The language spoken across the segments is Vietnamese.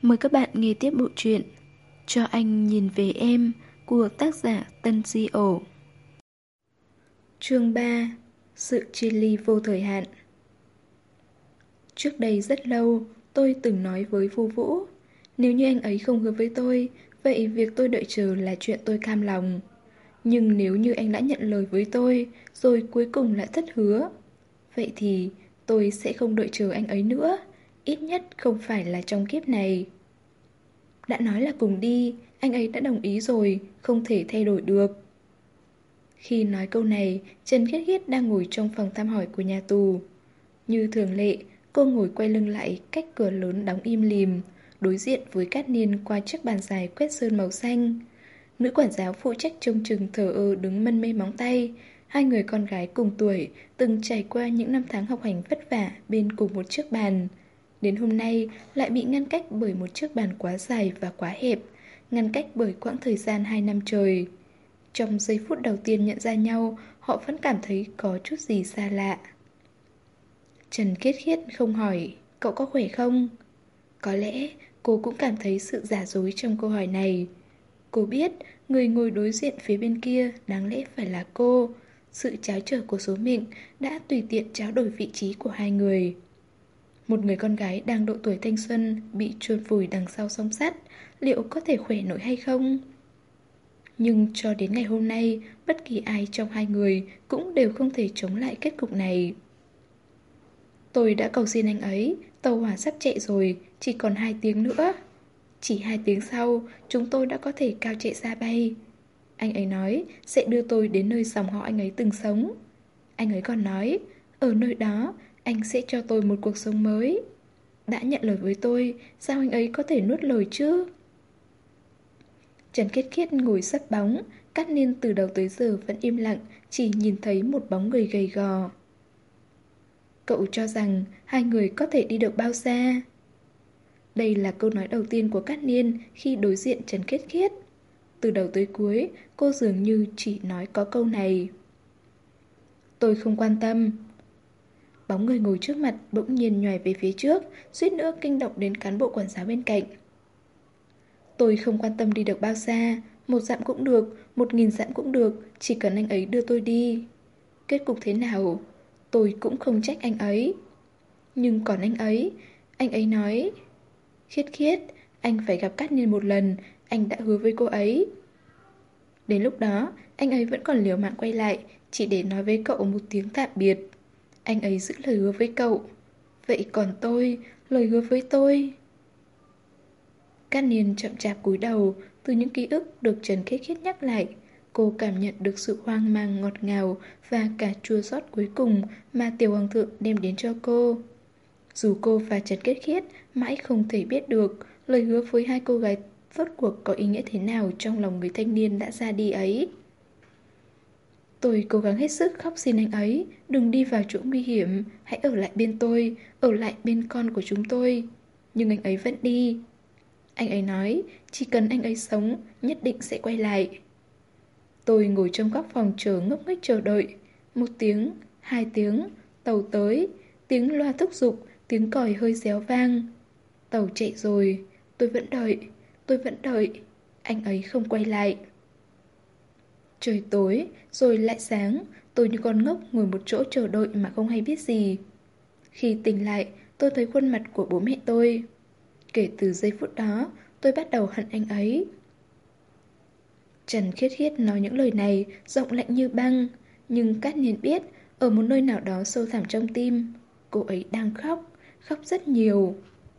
Mời các bạn nghe tiếp bộ truyện Cho anh nhìn về em của tác giả Tân Di Ổ. Chương 3. Sự chia ly vô thời hạn. Trước đây rất lâu, tôi từng nói với Vu Vũ, nếu như anh ấy không hứa với tôi, vậy việc tôi đợi chờ là chuyện tôi cam lòng. Nhưng nếu như anh đã nhận lời với tôi, rồi cuối cùng lại thất hứa, vậy thì tôi sẽ không đợi chờ anh ấy nữa, ít nhất không phải là trong kiếp này. Đã nói là cùng đi, anh ấy đã đồng ý rồi, không thể thay đổi được. Khi nói câu này, Trần Khiết Khiết đang ngồi trong phòng thăm hỏi của nhà tù. Như thường lệ, cô ngồi quay lưng lại cách cửa lớn đóng im lìm, đối diện với Cát Niên qua chiếc bàn dài quét sơn màu xanh. Nữ quản giáo phụ trách trông chừng thờ ơ đứng mân mê móng tay. Hai người con gái cùng tuổi từng trải qua những năm tháng học hành vất vả bên cùng một chiếc bàn. Đến hôm nay lại bị ngăn cách bởi một chiếc bàn quá dài và quá hẹp, ngăn cách bởi quãng thời gian 2 năm trời. Trong giây phút đầu tiên nhận ra nhau, họ vẫn cảm thấy có chút gì xa lạ. Trần Khiết Khiết không hỏi, cậu có khỏe không? Có lẽ cô cũng cảm thấy sự giả dối trong câu hỏi này. Cô biết người ngồi đối diện phía bên kia đáng lẽ phải là cô. Sự tráo trở của số mệnh đã tùy tiện tráo đổi vị trí của hai người. Một người con gái đang độ tuổi thanh xuân bị chôn vùi đằng sau song sắt, liệu có thể khỏe nổi hay không? Nhưng cho đến ngày hôm nay, bất kỳ ai trong hai người cũng đều không thể chống lại kết cục này. Tôi đã cầu xin anh ấy, tàu hỏa sắp chạy rồi, chỉ còn 2 tiếng nữa. Chỉ 2 tiếng sau, chúng tôi đã có thể cao chạy xa bay. Anh ấy nói sẽ đưa tôi đến nơi dòng họ anh ấy từng sống. Anh ấy còn nói, ở nơi đó, anh sẽ cho tôi một cuộc sống mới. Đã nhận lời với tôi, sao anh ấy có thể nuốt lời chứ? Trần Khiết Khiết ngồi sấp bóng, Cát Niên từ đầu tới giờ vẫn im lặng, chỉ nhìn thấy một bóng người gầy gò. Cậu cho rằng hai người có thể đi được bao xa? Đây là câu nói đầu tiên của Cát Niên khi đối diện Trần Khiết Khiết. Từ đầu tới cuối, cô dường như chỉ nói có câu này. Tôi không quan tâm. Bóng người ngồi trước mặt bỗng nhiên nhoài về phía trước, suýt nữa kinh động đến cán bộ quản giáo bên cạnh. Tôi không quan tâm đi được bao xa, 1 dặm cũng được, 1000 dặm cũng được, chỉ cần anh ấy đưa tôi đi. Kết cục thế nào, tôi cũng không trách anh ấy. Nhưng còn anh ấy nói, Khiết Khiết, anh phải gặp Cát Niên một lần, anh đã hứa với cô ấy. Đến lúc đó, anh ấy vẫn còn liều mạng quay lại, chỉ để nói với cậu một tiếng tạm biệt. Anh ấy giữ lời hứa với cậu. Vậy còn tôi, lời hứa với tôi? Cát Niên chậm chạp cúi đầu, từ những ký ức được Trần Khiết Khiết nhắc lại, cô cảm nhận được sự hoang mang ngọt ngào và cả chua xót cuối cùng mà Tiểu Hoàng thượng đem đến cho cô. Dù cô và Trần Khiết Khiết mãi không thể biết được lời hứa với hai cô gái rốt cuộc có ý nghĩa thế nào trong lòng người thanh niên đã ra đi ấy. Tôi cố gắng hết sức khóc xin anh ấy, đừng đi vào chỗ nguy hiểm, hãy ở lại bên tôi, ở lại bên con của chúng tôi. Nhưng anh ấy vẫn đi. Anh ấy nói, chỉ cần anh ấy sống, nhất định sẽ quay lại. Tôi ngồi trong góc phòng chờ ngốc nghếch chờ đợi. 1 tiếng, 2 tiếng, tàu tới, tiếng loa thúc giục, tiếng còi hơi réo vang. Tàu chạy rồi, tôi vẫn đợi, anh ấy không quay lại. Trời tối, rồi lại sáng, tôi như con ngốc ngồi một chỗ chờ đợi mà không hay biết gì. Khi tỉnh lại, tôi thấy khuôn mặt của bố mẹ tôi. Kể từ giây phút đó, tôi bắt đầu hận anh ấy. Trần Khiết Khiết nói những lời này giọng lạnh như băng, nhưng Cát Niên biết, ở một nơi nào đó sâu thẳm trong tim, cô ấy đang khóc, khóc rất nhiều.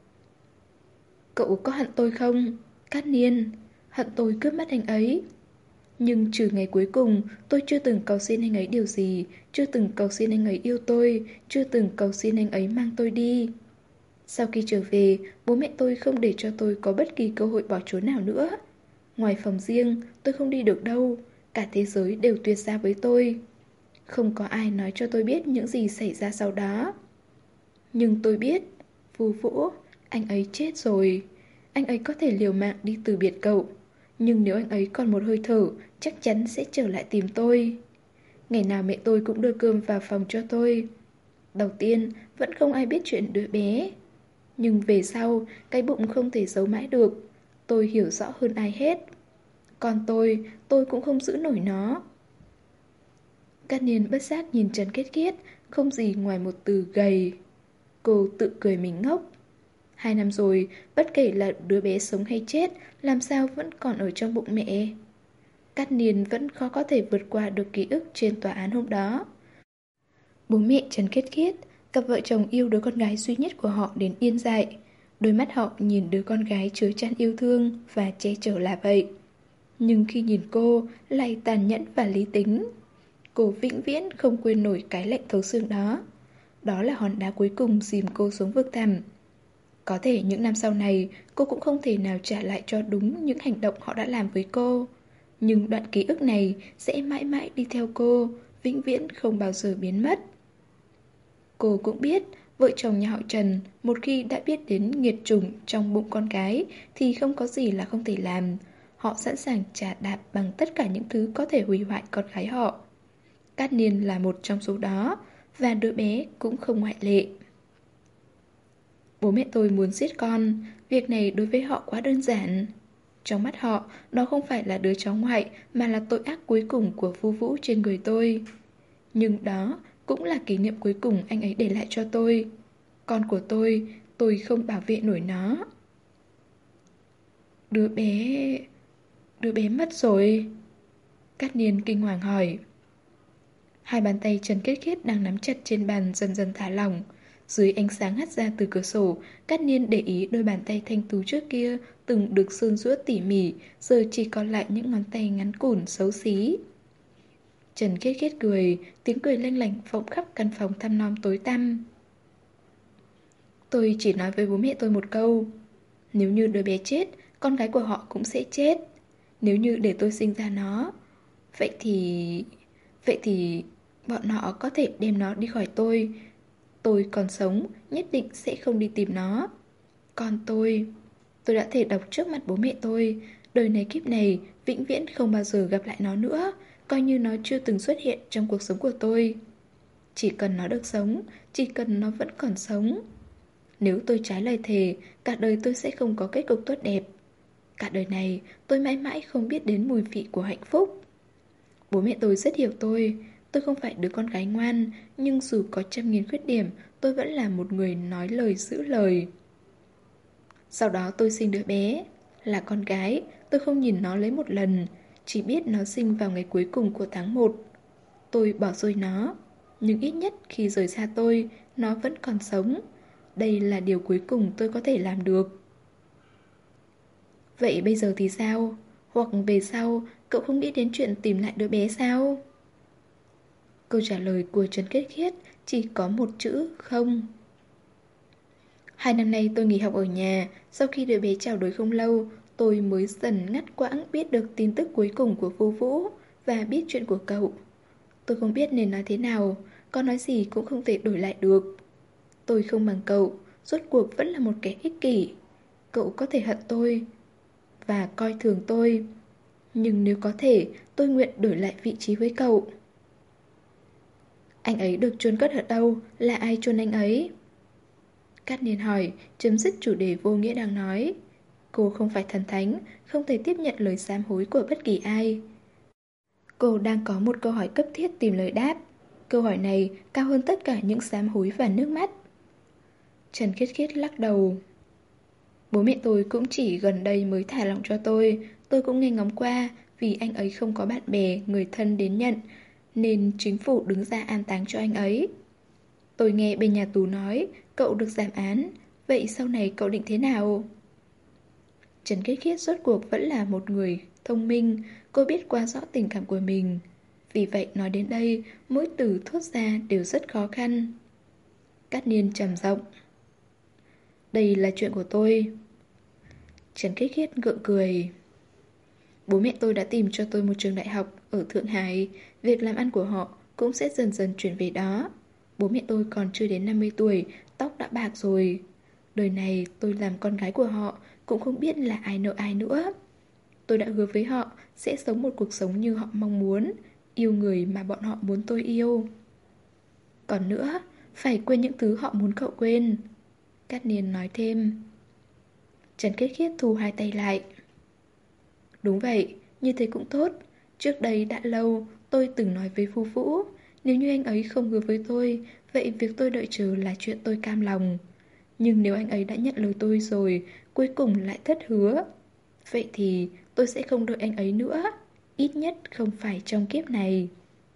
Cậu có hận tôi không? Cát Niên, hận tôi cướp mất anh ấy. Nhưng trừ ngày cuối cùng, tôi chưa từng cầu xin anh ấy điều gì, chưa từng cầu xin anh ấy yêu tôi, chưa từng cầu xin anh ấy mang tôi đi. Sau khi trở về, bố mẹ tôi không để cho tôi có bất kỳ cơ hội bỏ trốn nào nữa. Ngoài phòng riêng, tôi không đi được đâu, cả thế giới đều tuyệt giao với tôi. Không có ai nói cho tôi biết những gì xảy ra sau đó. Nhưng tôi biết, Vu Vũ, anh ấy chết rồi. Anh ấy có thể liều mạng đi từ biệt cậu, nhưng nếu anh ấy còn một hơi thở, chắc chắn sẽ trở lại tìm tôi. Ngày nào mẹ tôi cũng đưa cơm vào phòng cho tôi. Đầu tiên, vẫn không ai biết chuyện đứa bé. Nhưng về sau, cái bụng không thể giấu mãi được. Tôi hiểu rõ hơn ai hết. Còn tôi cũng không giữ nổi nó. Cát Niên bất giác nhìn Trần Kết Kiết, không gì ngoài một từ gầy. Cô tự cười mình ngốc. 2 năm rồi, bất kể là đứa bé sống hay chết, làm sao vẫn còn ở trong bụng mẹ. Cát Niên vẫn khó có thể vượt qua được ký ức trên tòa án hôm đó. Bố mẹ Trần Kết Kiết, cặp vợ chồng yêu đứa con gái duy nhất của họ đến điên dại. Đôi mắt họ nhìn đứa con gái chứa chan yêu thương và che chở là vậy. Nhưng khi nhìn cô, lại tàn nhẫn và lý tính. Cô vĩnh viễn không quên nổi cái lạnh thấu xương đó. Đó là hòn đá cuối cùng dìm cô xuống vực thẳm. Có thể những năm sau này, cô cũng không thể nào trả lại cho đúng những hành động họ đã làm với cô. Nhưng đoạn ký ức này sẽ mãi mãi đi theo cô, vĩnh viễn không bao giờ biến mất. Cô cũng biết, vợ chồng nhà họ Trần một khi đã biết đến nghiệt chủng trong bụng con gái thì không có gì là không thể làm. Họ sẵn sàng trả đạp bằng tất cả những thứ có thể hủy hoại con gái họ. Cát Niên là một trong số đó, và đứa bé cũng không ngoại lệ. Bố mẹ tôi muốn giết con, việc này đối với họ quá đơn giản. Trong mắt họ, đó không phải là đứa cháu ngoại mà là tội ác cuối cùng của Vu Vũ trên người tôi. Nhưng đó cũng là kỷ niệm cuối cùng anh ấy để lại cho tôi. Con của tôi không bảo vệ nổi nó. Đứa bé... đứa bé mất rồi. Cát Niên kinh hoàng hỏi. Hai bàn tay Trần Kết Kết đang nắm chặt trên bàn dần dần thả lỏng. Dưới ánh sáng hắt ra từ cửa sổ, Cát Niên để ý đôi bàn tay thanh tú trước kia từng được sơn giũa tỉ mỉ, giờ chỉ còn lại những ngón tay ngắn cùn xấu xí. Trần Kết Kết cười, tiếng cười lanh lảnh vọng khắp căn phòng thăm nom tối tăm. Tôi chỉ nói với bố mẹ tôi một câu. Nếu như đứa bé chết, con gái của họ cũng sẽ chết. Nếu như để tôi sinh ra nó, vậy thì... vậy thì bọn họ có thể đem nó đi khỏi tôi. Tôi còn sống, nhất định sẽ không đi tìm nó. Còn tôi đã thể đọc trước mặt bố mẹ tôi, đời này kiếp này vĩnh viễn không bao giờ gặp lại nó nữa, coi như nó chưa từng xuất hiện trong cuộc sống của tôi. Chỉ cần nó được sống, chỉ cần nó vẫn còn sống. Nếu tôi trái lời thề, cả đời tôi sẽ không có kết cục tốt đẹp. Cả đời này, tôi mãi mãi không biết đến mùi vị của hạnh phúc. Bố mẹ tôi rất hiểu tôi không phải đứa con gái ngoan, nhưng dù có 100.000 khuyết điểm, tôi vẫn là một người nói lời giữ lời. Sau đó tôi sinh đứa bé, là con gái, tôi không nhìn nó lấy một lần, chỉ biết nó sinh vào ngày cuối cùng của tháng 1. Tôi bỏ rơi nó, nhưng ít nhất khi rời xa tôi, nó vẫn còn sống. Đây là điều cuối cùng tôi có thể làm được. Vậy bây giờ thì sao? Hoặc về sau, cậu không nghĩ đến chuyện tìm lại đứa bé sao? Câu trả lời của Trần Kết Khiết chỉ có một chữ không. 2 năm nay tôi nghỉ học ở nhà, sau khi đứa bé chào đời không lâu, tôi mới dần ngắt quãng biết được tin tức cuối cùng của Vô Vũ và biết chuyện của cậu. Tôi không biết nên nói thế nào, có nói gì cũng không thể đổi lại được. Tôi không bằng cậu, rốt cuộc vẫn là một kẻ ích kỷ. Cậu có thể hận tôi và coi thường tôi, nhưng nếu có thể, tôi nguyện đổi lại vị trí với cậu. Anh ấy được chôn cất ở đâu? Là ai chôn anh ấy? Cát Niên hỏi, chấm dứt chủ đề vô nghĩa đang nói. Cô không phải thần thánh, không thể tiếp nhận lời sám hối của bất kỳ ai. Cô đang có một câu hỏi cấp thiết tìm lời đáp. Câu hỏi này cao hơn tất cả những sám hối và nước mắt. Trần Khiết Khiết lắc đầu. Bố mẹ tôi cũng chỉ gần đây mới thả lỏng cho tôi cũng nghe ngóng qua, vì anh ấy không có bạn bè, người thân đến nhận, nên chính phủ đứng ra an táng cho anh ấy. Tôi nghe bên nhà tù nói, cậu được giảm án, vậy sau này cậu định thế nào? Trần Khiết Khiết rốt cuộc vẫn là một người thông minh, cô biết quá rõ tình cảm của mình. Vì vậy nói đến đây, mỗi từ thốt ra đều rất khó khăn. Cát Niên trầm giọng. Đây là chuyện của tôi. Trần Khiết Khiết gượng cười. Bố mẹ tôi đã tìm cho tôi một trường đại học ở Thượng Hải, việc làm ăn của họ cũng sẽ dần dần chuyển về đó. Bố mẹ tôi còn chưa đến 50 tuổi, tóc đã bạc rồi. Đời này tôi làm con gái của họ, cũng không biết là ai nợ ai nữa. Tôi đã hứa với họ sẽ sống một cuộc sống như họ mong muốn, yêu người mà bọn họ muốn tôi yêu. Còn nữa, phải quên những thứ họ muốn cậu quên. Cát Niên nói thêm. Trần Khiết Khiết thu hai tay lại. Đúng vậy, như thế cũng tốt. Trước đây đã lâu, tôi từng nói với Vu Vũ, nếu như anh ấy không hứa với tôi, vậy việc tôi đợi chờ là chuyện tôi cam lòng. Nhưng nếu anh ấy đã nhận lời tôi rồi, cuối cùng lại thất hứa, vậy thì tôi sẽ không đợi anh ấy nữa. Ít nhất không phải trong kiếp này.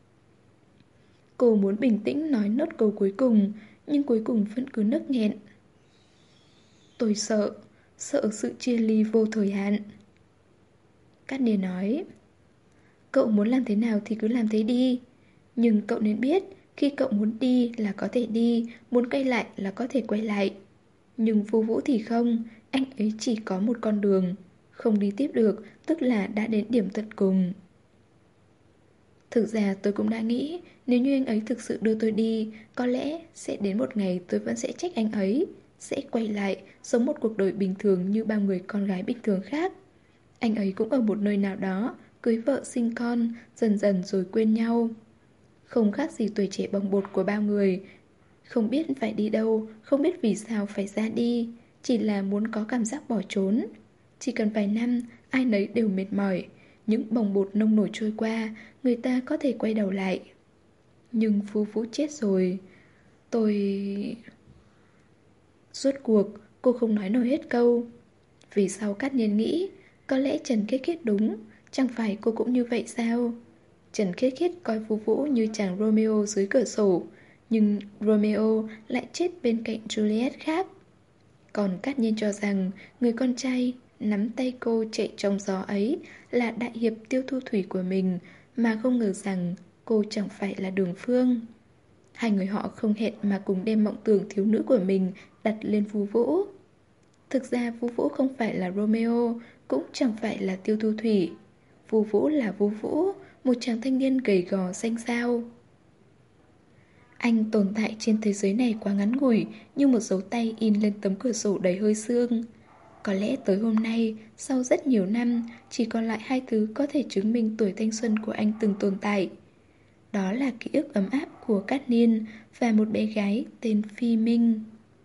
Cô muốn bình tĩnh nói nốt câu cuối cùng, nhưng cuối cùng vẫn cứ nấc nghẹn. Tôi sợ sự chia ly vô thời hạn. Cát Niên nói. Cậu muốn làm thế nào thì cứ làm thế đi. Nhưng cậu nên biết, khi cậu muốn đi là có thể đi, muốn quay lại là có thể quay lại. Nhưng Vu Vũ thì không, anh ấy chỉ có một con đường. Không đi tiếp được, tức là đã đến điểm tận cùng. Thực ra tôi cũng đã nghĩ, nếu như anh ấy thực sự đưa tôi đi, có lẽ sẽ đến một ngày tôi vẫn sẽ trách anh ấy, sẽ quay lại, sống một cuộc đời bình thường như bao người con gái bình thường khác. Anh ấy cũng ở một nơi nào đó, cưới vợ sinh con, dần dần rồi quên nhau. Không khác gì tuổi trẻ bồng bột của bao người. Không biết phải đi đâu, không biết vì sao phải ra đi, chỉ là muốn có cảm giác bỏ trốn. Chỉ cần vài năm, ai nấy đều mệt mỏi. Những bồng bột nông nổi trôi qua, người ta có thể quay đầu lại. Nhưng Phú Vũ chết rồi. Tôi... Rốt cuộc, cô không nói nổi hết câu. Vì sao Cát Niên nghĩ, có lẽ Trần Khiết Khiết đúng, chẳng phải cô cũng như vậy sao? Trần Khiết Khiết coi Phú Vũ như chàng Romeo dưới cửa sổ, nhưng Romeo lại chết bên cạnh Juliet khác. Còn Cát Nhiên cho rằng người con trai nắm tay cô chạy trong gió ấy là đại hiệp Tiêu Thu Thủy của mình, mà không ngờ rằng cô chẳng phải là Đường Phương. Hai người họ không hẹn mà cùng đem mộng tưởng thiếu nữ của mình đặt lên Vu Vũ. Thực ra Vu Vũ không phải là Romeo, cũng chẳng phải là Tiêu Thu Thủy. Vu Vũ là Vu Vũ, một chàng thanh niên gầy gò xanh xao. Anh tồn tại trên thế giới này quá ngắn ngủi, như một dấu tay in lên tấm cửa sổ đầy hơi sương. Có lẽ tới hôm nay, sau rất nhiều năm, chỉ còn lại hai thứ có thể chứng minh tuổi thanh xuân của anh từng tồn tại. Đó là ký ức ấm áp của Cát Niên và một bé gái tên Phi Minh.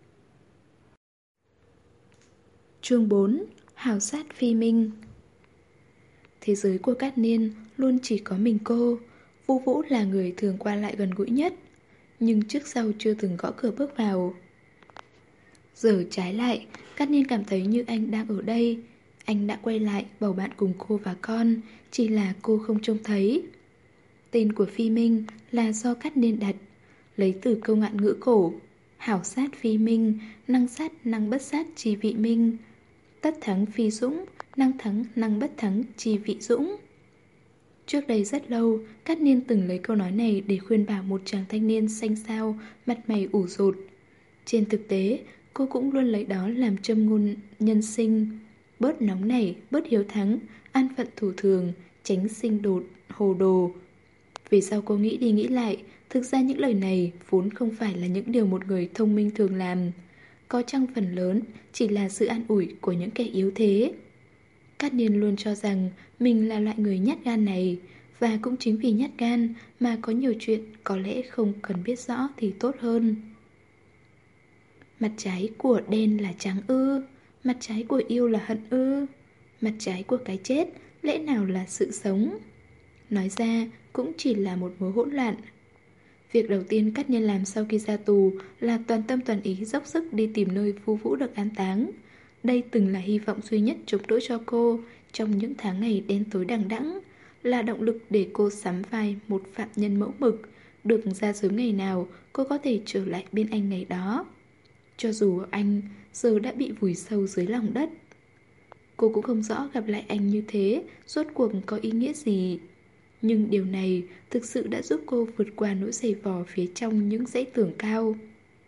Chương 4. Hào sát Phi Minh. Thế giới của Cát Niên luôn chỉ có mình cô. Vu Vũ là người thường qua lại gần gũi nhất, nhưng trước sau chưa từng gõ cửa bước vào. Giờ trái lại, Cát Niên cảm thấy như anh đang ở đây. Anh đã quay lại bầu bạn cùng cô và con, chỉ là cô không trông thấy. Tên của Phi Minh là do Cát Niên đặt, lấy từ câu ngạn ngữ cổ: hảo sát Phi Minh, năng sát năng bất sát chi vị minh, tất thắng Phi Dũng, năng thắng năng bất thắng chi vị Dũng. Trước đây rất lâu, Cát Niên từng lấy câu nói này để khuyên bảo một chàng thanh niên xanh xao, mặt mày ủ rột. Trên thực tế, cô cũng luôn lấy đó làm châm ngôn nhân sinh: bớt nóng nảy, bớt hiếu thắng, an phận thủ thường, tránh sinh đột, hồ đồ. Vì sao cô nghĩ đi nghĩ lại, thực ra những lời này vốn không phải là những điều một người thông minh thường làm. Có chăng phần lớn chỉ là sự an ủi của những kẻ yếu thế. Cát Niên luôn cho rằng mình là loại người nhát gan này, và cũng chính vì nhát gan mà có nhiều chuyện có lẽ không cần biết rõ thì tốt hơn. Mặt trái của đen là trắng ư? Mặt trái của yêu là hận ư? Mặt trái của cái chết lẽ nào là sự sống? Nói ra cũng chỉ là một mớ hỗn loạn. Việc đầu tiên Cát Niên làm sau khi ra tù là toàn tâm toàn ý dốc sức đi tìm nơi Vu Vũ được an táng. Đây từng là hy vọng duy nhất chống đỡ cho cô trong những tháng ngày đen tối đằng đẵng, là động lực để cô sắm vai một phạm nhân mẫu mực, được ra sớm ngày nào cô có thể trở lại bên anh ngày đó. Cho dù anh giờ đã bị vùi sâu dưới lòng đất. Cô cũng không rõ gặp lại anh như thế rốt cuộc có ý nghĩa gì. Nhưng điều này thực sự đã giúp cô vượt qua nỗi giày vò phía trong những dãy tường cao.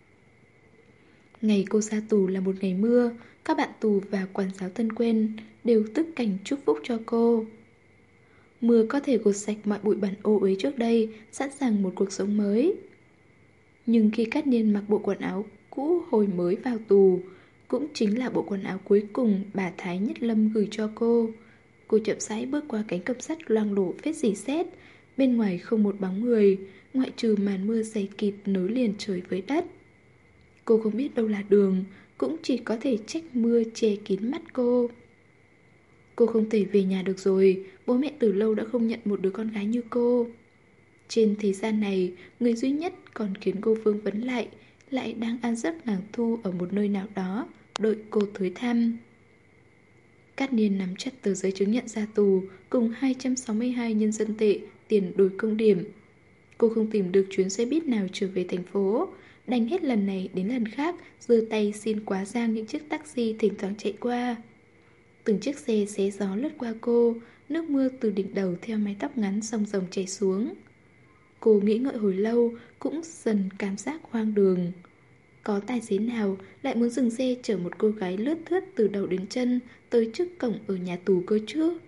Ngày cô ra tù là một ngày mưa. Các bạn tù và quản giáo thân quen đều tức cảnh chúc phúc cho cô. Mưa có thể gột sạch mọi bụi bẩn ô uế trước đây, sẵn sàng một cuộc sống mới. Nhưng khi Cát Niên mặc bộ quần áo cũ hồi mới vào tù, cũng chính là bộ quần áo cuối cùng bà Thái Nhất Lâm gửi cho cô chậm rãi bước qua cánh cổng sắt loang lổ vết rỉ sét. Bên ngoài không một bóng người, ngoại trừ màn mưa dày kịt nối liền trời với đất. Cô không biết đâu là đường, cũng chỉ có thể trách mưa che kín mắt cô. Cô không thể về nhà được rồi, bố mẹ từ lâu đã không nhận một đứa con gái như cô. Trên thế gian này, người duy nhất còn khiến cô vương vấn lại đang ăn giấc ngàn thu ở một nơi nào đó, đợi cô tới thăm. Cát Niên nắm chặt tờ giấy chứng nhận ra tù cùng 262 nhân dân tệ tiền đổi công điểm. Cô không tìm được chuyến xe buýt nào trở về thành phố, đành hết lần này đến lần khác giơ tay xin quá giang những chiếc taxi thỉnh thoảng chạy qua. Từng chiếc xe xé gió lướt qua cô, nước mưa từ đỉnh đầu theo mái tóc ngắn ròng ròng chảy xuống. Cô nghĩ ngợi hồi lâu, cũng dần cảm giác hoang đường. Có tài xế nào lại muốn dừng xe chở một cô gái lướt thướt từ đầu đến chân tới trước cổng ở nhà tù cơ chứ?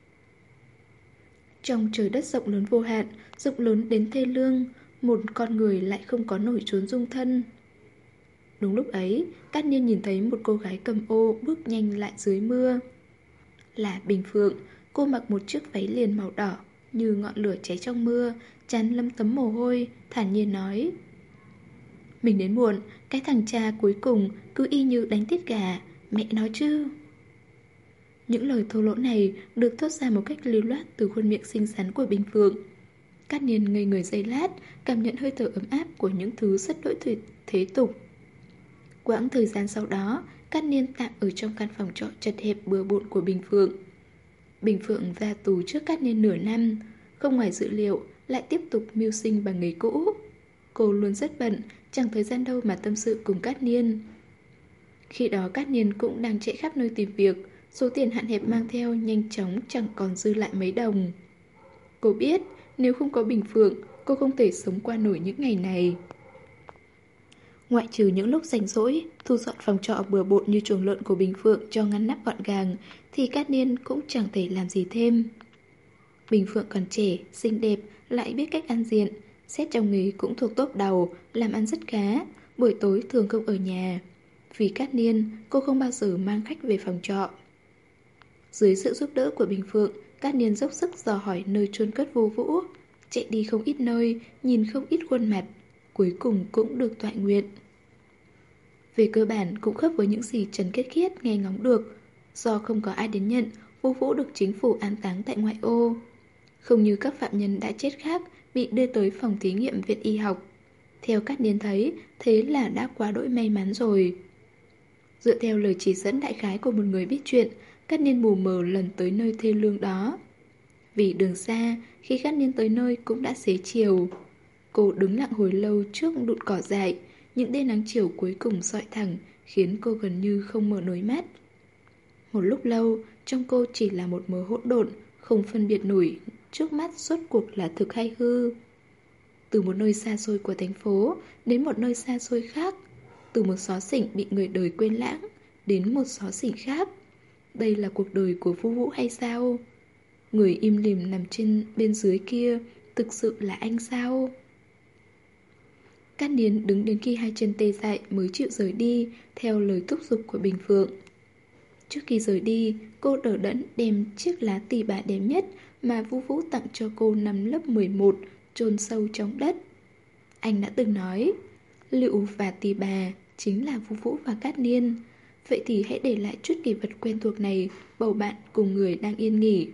Trong trời đất rộng lớn vô hạn, rộng lớn đến thê lương, một con người lại không có nổi chốn dung thân. Đúng lúc ấy, Cát Nhiên nhìn thấy một cô gái cầm ô bước nhanh lại dưới mưa. Là Bình Phượng, cô mặc một chiếc váy liền màu đỏ như ngọn lửa cháy trong mưa, trán lấm tấm mồ hôi, thản nhiên nói: "Mình đến muộn, cái thằng cha cuối cùng cứ y như đánh tiết gà, mẹ nói chứ." Những lời thô lỗ này được thốt ra một cách lưu loát từ khuôn miệng xinh xắn của Bình Phượng. Cát Nhiên ngây người giây lát, cảm nhận hơi thở ấm áp của những thứ rất đỗi thế tục. Quãng thời gian sau đó, Cát Nhiên tạm ở trong căn phòng trọ chật hẹp bừa bộn của Bình Phượng. Bình Phượng ra tù trước Cát Nhiên nửa năm, không ngoài dự liệu lại tiếp tục mưu sinh bằng nghề cũ. Cô luôn rất bận, chẳng thời gian đâu mà tâm sự cùng Cát Nhiên. Khi đó Cát Nhiên cũng đang chạy khắp nơi tìm việc, số tiền hạn hẹp mang theo nhanh chóng chẳng còn dư lại mấy đồng. Cô biết nếu không có Bình Phượng, cô không thể sống qua nổi những ngày này. Ngoại trừ những lúc rảnh rỗi, thu dọn phòng trọ bừa bộn như chuồng lợn của Bình Phượng cho ngăn nắp gọn gàng, thì Cát Niên cũng chẳng thể làm gì thêm. Bình Phượng còn trẻ, xinh đẹp, lại biết cách ăn diện, xét trong nghề cũng thuộc top đầu, làm ăn rất khá, buổi tối thường không ở nhà. Vì Cát Niên, cô không bao giờ mang khách về phòng trọ. Dưới sự giúp đỡ của Bình Phượng, Cát Niên dốc sức dò hỏi nơi chôn cất Vô Vũ, chạy đi không ít nơi, nhìn không ít khuôn mặt, cuối cùng cũng được toại nguyện. Về cơ bản cũng khớp với những gì Trần Kết Khiết nghe ngóng được. Do không có ai đến nhận, Vô Vũ được chính phủ an táng tại ngoại ô. Không như các phạm nhân đã chết khác bị đưa tới phòng thí nghiệm viện y học. Theo Cát Niên thấy, thế là đã quá đỗi may mắn rồi. Dựa theo lời chỉ dẫn đại khái của một người biết chuyện, Cát Niên mù mờ lần tới nơi thê lương đó. Vì đường xa, khi Cát Niên tới nơi cũng đã xế chiều. Cô đứng lặng hồi lâu trước đụn cỏ dại, những tia nắng chiều cuối cùng soi thẳng, khiến cô gần như không mở nổi mắt. Một lúc lâu, trong cô chỉ là một mớ hỗn độn, không phân biệt nổi trước mắt rốt cuộc là thực hay hư. Từ một nơi xa xôi của thành phố đến một nơi xa xôi khác, từ một xó xỉnh bị người đời quên lãng đến một xó xỉnh khác. Đây là cuộc đời của Vu Vũ hay sao? Người im lìm nằm trên bên dưới kia thực sự là anh sao? Cát Niên đứng đến khi hai chân tê dại mới chịu rời đi, theo lời thúc giục của Bình Phượng. Trước khi rời đi, cô đỡ đẫn đem chiếc lá tỳ bà đẹp nhất mà Vu Vũ tặng cho cô năm lớp 11 chôn sâu trong đất. Anh đã từng nói, lựu và tỳ bà chính là Vu Vũ và Cát Niên. Vậy thì hãy để lại chút kỷ vật quen thuộc này bầu bạn cùng người đang yên nghỉ.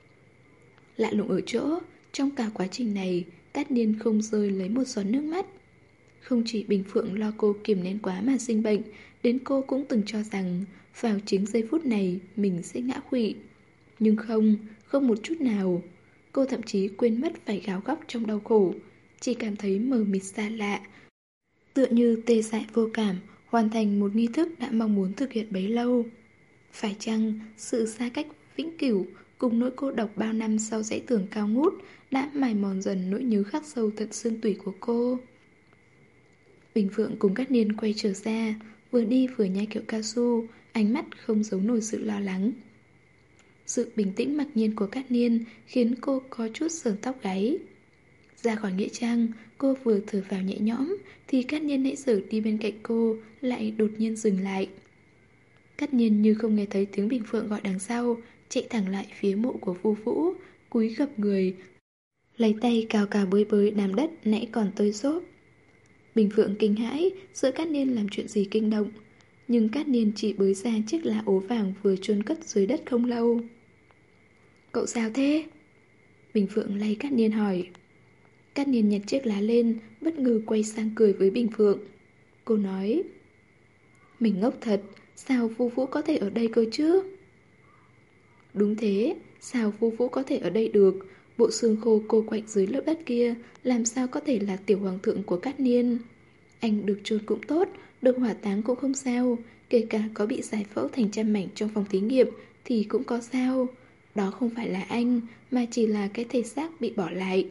Lạ lùng ở chỗ, trong cả quá trình này, Cát Niên không rơi lấy một giọt nước mắt. Không chỉ Bình Phượng lo cô kiềm nén quá mà sinh bệnh, đến cô cũng từng cho rằng vào chính giây phút này mình sẽ ngã quỵ. Nhưng không, không một chút nào. Cô thậm chí quên mất phải gào khóc trong đau khổ, chỉ cảm thấy mờ mịt xa lạ, tựa như tê dại vô cảm, hoàn thành một nghi thức đã mong muốn thực hiện bấy lâu. Phải chăng sự xa cách vĩnh cửu cùng nỗi cô độc bao năm sau dãy tường cao ngút đã mài mòn dần nỗi nhớ khắc sâu tận xương tủy của cô? Bình Phượng cùng Cát Niên quay trở ra, vừa đi vừa nhai kẹo cao su, ánh mắt không giấu nổi sự lo lắng. Sự bình tĩnh mặc nhiên của Cát Niên khiến cô có chút sởn tóc gáy. Ra khỏi nghĩa trang, cô vừa thở vào nhẹ nhõm thì Cát Niên nãy giờ đi bên cạnh cô lại đột nhiên dừng lại. Cát Niên như không nghe thấy tiếng Bình Phượng gọi đằng sau, chạy thẳng lại phía mộ của Vu Vũ, cúi gập người, lấy tay cào cào bới bới đám đất nãy còn tơi xốp. Bình Phượng kinh hãi, sợ Cát Niên làm chuyện gì kinh động, nhưng Cát Niên chỉ bới ra chiếc lá ố vàng vừa chôn cất dưới đất không lâu. Cậu sao thế? Bình Phượng lay Cát Niên hỏi. Cát Niên nhặt chiếc lá lên, bất ngờ quay sang cười với Bình Phượng. Cô nói, mình ngốc thật, sao Vu Vũ có thể ở đây cơ chứ? Đúng thế, sao Vu Vũ có thể ở đây được? Bộ xương khô cô quạnh dưới lớp đất kia làm sao có thể là tiểu hoàng thượng của Cát Niên? Anh được chôn cũng tốt, được hỏa táng cũng không sao, kể cả có bị giải phẫu thành trăm mảnh trong phòng thí nghiệm thì cũng có sao. Đó không phải là anh, mà chỉ là cái thể xác bị bỏ lại.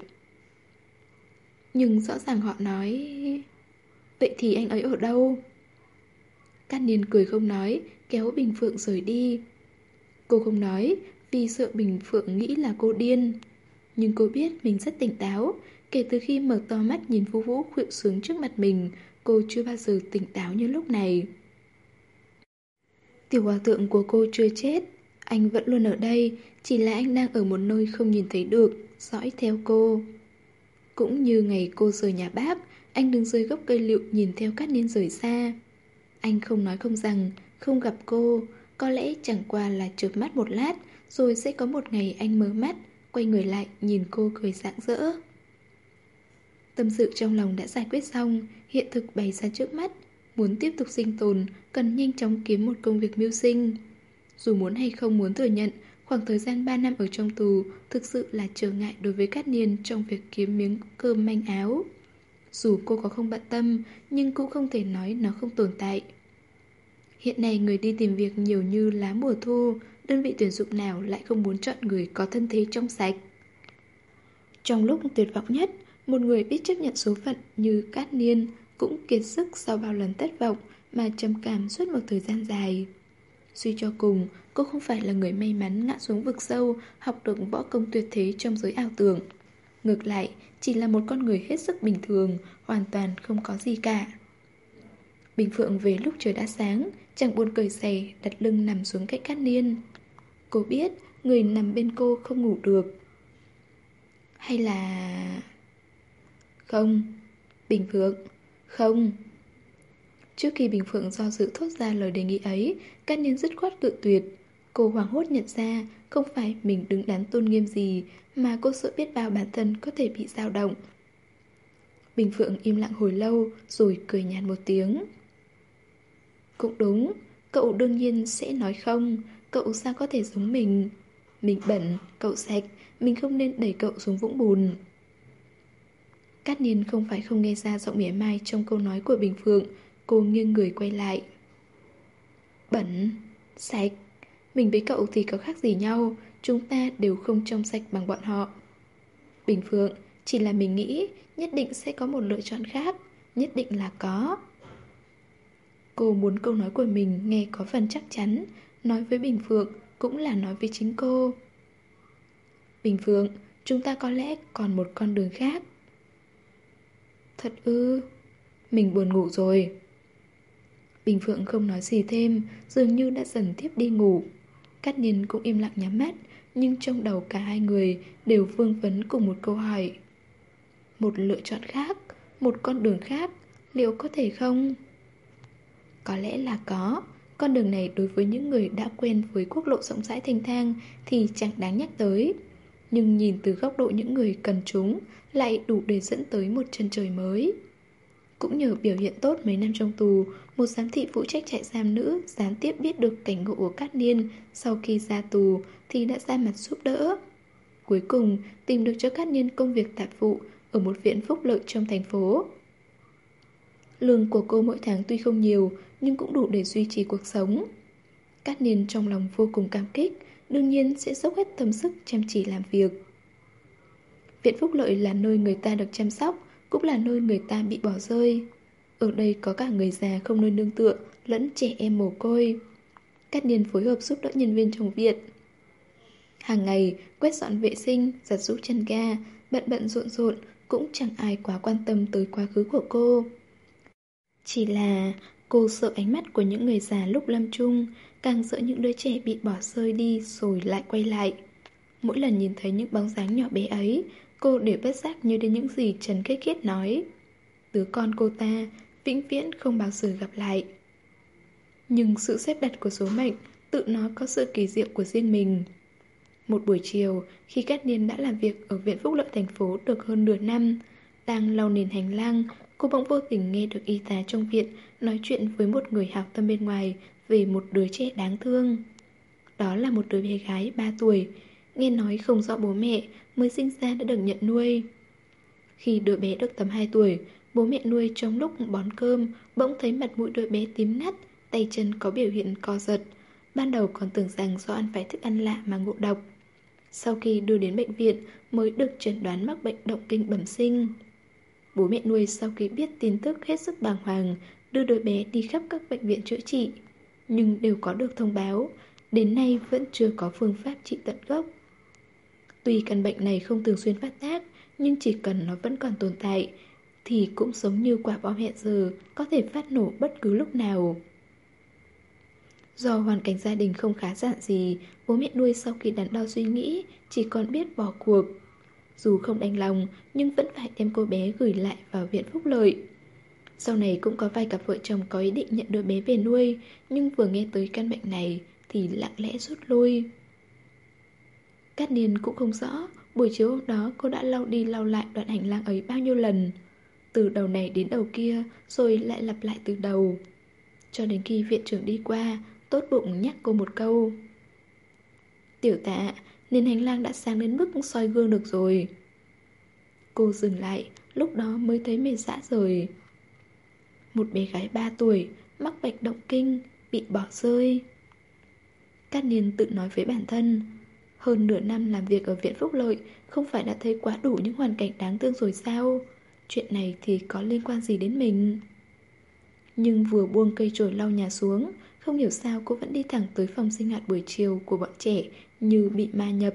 Nhưng rõ ràng họ nói... Vậy thì anh ấy ở đâu? Cát Niên cười không nói, kéo Bình Phượng rời đi. Cô không nói, vì sợ Bình Phượng nghĩ là cô điên. Nhưng cô biết mình rất tỉnh táo. Kể từ khi mở to mắt nhìn Vũ Vũ khuỵu xuống trước mặt mình, cô chưa bao giờ tỉnh táo như lúc này. Tiểu hòa thượng của cô chưa chết. Anh vẫn luôn ở đây, chỉ là anh đang ở một nơi không nhìn thấy được, dõi theo cô. Cũng như ngày cô rời nhà bác, anh đứng dưới gốc cây lựu nhìn theo Cát Niên rời xa. Anh không nói không rằng, không gặp cô, có lẽ chẳng qua là chợp mắt một lát, rồi sẽ có một ngày anh mở mắt, quay người lại nhìn cô cười rạng rỡ. Tâm sự trong lòng đã giải quyết xong, hiện thực bày ra trước mắt. Muốn tiếp tục sinh tồn, cần nhanh chóng kiếm một công việc mưu sinh. Dù muốn hay không muốn thừa nhận, khoảng thời gian 3 năm ở trong tù thực sự là trở ngại đối với Cát Niên trong việc kiếm miếng cơm manh áo. Dù cô có không bận tâm, nhưng cũng không thể nói nó không tồn tại. Hiện nay người đi tìm việc nhiều như lá mùa thu, đơn vị tuyển dụng nào lại không muốn chọn người có thân thế trong sạch. Trong lúc tuyệt vọng nhất, một người biết chấp nhận số phận như Cát Niên cũng kiệt sức sau bao lần thất vọng mà trầm cảm suốt một thời gian dài. Suy cho cùng, cô không phải là người may mắn ngã xuống vực sâu, học được võ công tuyệt thế trong giới ảo tưởng. Ngược lại, chỉ là một con người hết sức bình thường, hoàn toàn không có gì cả. Bình Phượng về lúc trời đã sáng, chẳng buồn cởi giày, đặt lưng nằm xuống cạnh Cát Niên. Cô biết người nằm bên cô không ngủ được. Hay là... Không, Bình Phượng, không. Trước khi Bình Phượng do dự thốt ra lời đề nghị ấy, Cát Niên dứt khoát cự tuyệt. Cô hoảng hốt nhận ra không phải mình đứng đắn tôn nghiêm gì, mà cô sợ biết bao bản thân có thể bị dao động. Bình Phượng im lặng hồi lâu rồi cười nhạt một tiếng. Cũng đúng, cậu đương nhiên sẽ nói không. Cậu sao có thể giống mình? Mình bẩn, cậu sạch, mình không nên đẩy cậu xuống vũng bùn. Cát Niên không phải không nghe ra giọng mỉa mai trong câu nói của Bình Phượng. Cô nghiêng người quay lại. Bẩn, sạch, mình với cậu thì có khác gì nhau. Chúng ta đều không trong sạch bằng bọn họ. Bình Phượng, chỉ là mình nghĩ nhất định sẽ có một lựa chọn khác. Nhất định là có. Cô muốn câu nói của mình nghe có phần chắc chắn. Nói với Bình Phượng cũng là nói với chính cô. Bình Phượng, chúng ta có lẽ còn một con đường khác. Thật ư? Mình buồn ngủ rồi. Bình Phượng không nói gì thêm, dường như đã dần tiếp đi ngủ. Cát Niên cũng im lặng nhắm mắt, nhưng trong đầu cả hai người đều vương vấn cùng một câu hỏi. Một lựa chọn khác, một con đường khác, liệu có thể không? Có lẽ là có. Con đường này đối với những người đã quen với quốc lộ rộng rãi thanh thang thì chẳng đáng nhắc tới. Nhưng nhìn từ góc độ những người cần chúng lại đủ để dẫn tới một chân trời mới. Cũng nhờ biểu hiện tốt mấy năm trong tù, một giám thị phụ trách trại giam nữ gián tiếp biết được cảnh ngộ của Cát Niên sau khi ra tù thì đã ra mặt giúp đỡ. Cuối cùng tìm được cho Cát Niên công việc tạp vụ ở một viện phúc lợi trong thành phố. Lương của cô mỗi tháng tuy không nhiều nhưng cũng đủ để duy trì cuộc sống. Cát Niên trong lòng vô cùng cảm kích, đương nhiên sẽ dốc hết tâm sức chăm chỉ làm việc. Viện phúc lợi là nơi người ta được chăm sóc, cũng là nơi người ta bị bỏ rơi. Ở đây có cả người già không nơi nương tựa, lẫn trẻ em mồ côi. Cát Niên phối hợp giúp đỡ nhân viên trong viện. Hàng ngày, quét dọn vệ sinh, giặt giũ chăn ga, bận bận rộn rộn, cũng chẳng ai quá quan tâm tới quá khứ của cô. Chỉ là cô sợ ánh mắt của những người già lúc lâm chung, càng sợ những đứa trẻ bị bỏ rơi đi rồi lại quay lại. Mỗi lần nhìn thấy những bóng dáng nhỏ bé ấy, cô đều bất giác như đến những gì Trần Kết Khiết nói. Đứa con cô ta vĩnh viễn không bao giờ gặp lại. Nhưng sự xếp đặt của số mệnh tự nó có sự kỳ diệu của riêng mình. Một buổi chiều, khi Cát Niên đã làm việc ở Viện Phúc Lợi thành phố được hơn nửa năm, đang lau nền hành lang, cô bỗng vô tình nghe được y tá trong viện nói chuyện với một người hảo tâm bên ngoài về một đứa trẻ đáng thương. Đó là một đứa bé gái 3 tuổi, nghe nói không rõ bố mẹ, mới sinh ra đã được nhận nuôi. Khi đứa bé được tầm 2 tuổi, bố mẹ nuôi trong lúc bón cơm bỗng thấy mặt mũi đứa bé tím ngắt, tay chân có biểu hiện co giật. Ban đầu còn tưởng rằng do ăn phải thức ăn lạ mà ngộ độc. Sau khi đưa đến bệnh viện mới được chẩn đoán mắc bệnh động kinh bẩm sinh. Bố mẹ nuôi sau khi biết tin tức hết sức bàng hoàng, đưa đứa bé đi khắp các bệnh viện chữa trị, nhưng đều có được thông báo, đến nay vẫn chưa có phương pháp trị tận gốc. Tuy căn bệnh này không thường xuyên phát tác, nhưng chỉ cần nó vẫn còn tồn tại, thì cũng giống như quả bom hẹn giờ, có thể phát nổ bất cứ lúc nào. Do hoàn cảnh gia đình không khá giả gì, bố mẹ nuôi sau khi đắn đo suy nghĩ, chỉ còn biết bỏ cuộc. Dù không đành lòng, nhưng vẫn phải đem cô bé gửi lại vào viện phúc lợi. Sau này cũng có vài cặp vợ chồng có ý định nhận đứa bé về nuôi, nhưng vừa nghe tới căn bệnh này thì lặng lẽ rút lui. Cát Niên cũng không rõ buổi chiều hôm đó cô đã lau đi lau lại đoạn hành lang ấy bao nhiêu lần, từ đầu này đến đầu kia, rồi lại lặp lại từ đầu. Cho đến khi viện trưởng đi qua, tốt bụng nhắc cô một câu: "Tiểu Tạ, nền hành lang đã sáng đến mức soi gương được rồi." Cô dừng lại, lúc đó mới thấy mệt rã rời. Một bé gái 3 tuổi, mắc bệnh động kinh, bị bỏ rơi. Cát Niên tự nói với bản thân, hơn nửa năm làm việc ở viện phúc lợi, không phải đã thấy quá đủ những hoàn cảnh đáng thương rồi sao? Chuyện này thì có liên quan gì đến mình? Nhưng vừa buông cây chổi lau nhà xuống, không hiểu sao cô vẫn đi thẳng tới phòng sinh hoạt buổi chiều của bọn trẻ như bị ma nhập.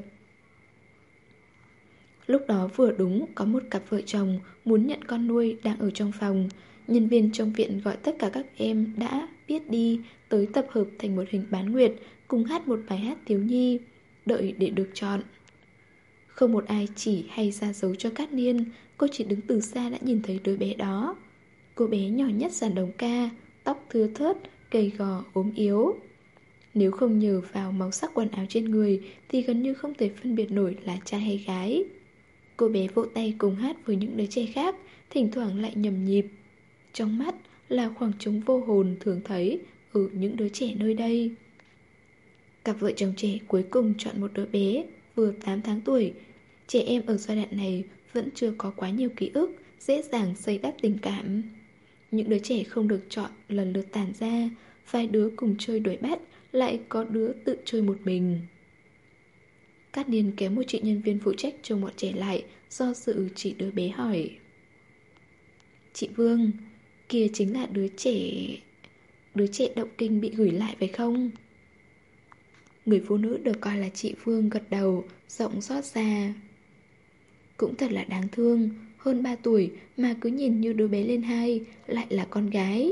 Lúc đó vừa đúng có một cặp vợ chồng muốn nhận con nuôi đang ở trong phòng. Nhân viên trong viện gọi tất cả các em đã biết đi tới tập hợp thành một hình bán nguyệt, cùng hát một bài hát thiếu nhi, đợi để được chọn. Không một ai chỉ hay ra dấu cho Cát Niên, cô chỉ đứng từ xa đã nhìn thấy đứa bé đó. Cô bé nhỏ nhất dàn đồng ca, tóc thưa thớt, gầy gò, ốm yếu. Nếu không nhờ vào màu sắc quần áo trên người thì gần như không thể phân biệt nổi là trai hay gái. Cô bé vỗ tay cùng hát với những đứa trẻ khác, thỉnh thoảng lại nhầm nhịp. Trong mắt là khoảng trống vô hồn thường thấy ở những đứa trẻ nơi đây. Cặp vợ chồng trẻ cuối cùng chọn một đứa bé vừa 8 tháng tuổi. Trẻ em ở giai đoạn này vẫn chưa có quá nhiều ký ức, dễ dàng xây đắp tình cảm. Những đứa trẻ không được chọn lần lượt tản ra, vài đứa cùng chơi đuổi bắt, lại có đứa tự chơi một mình. Cát Niên kéo một chị nhân viên phụ trách trông bọn trẻ lại, do dự chỉ đứa bé hỏi: "Chị Vương, kia chính là đứa trẻ động kinh bị gửi lại phải không?" Người phụ nữ được coi là chị Vương gật đầu, giọng xót xa: "Cũng thật là đáng thương, hơn 3 tuổi mà cứ nhìn như đứa bé lên 2, lại là con gái."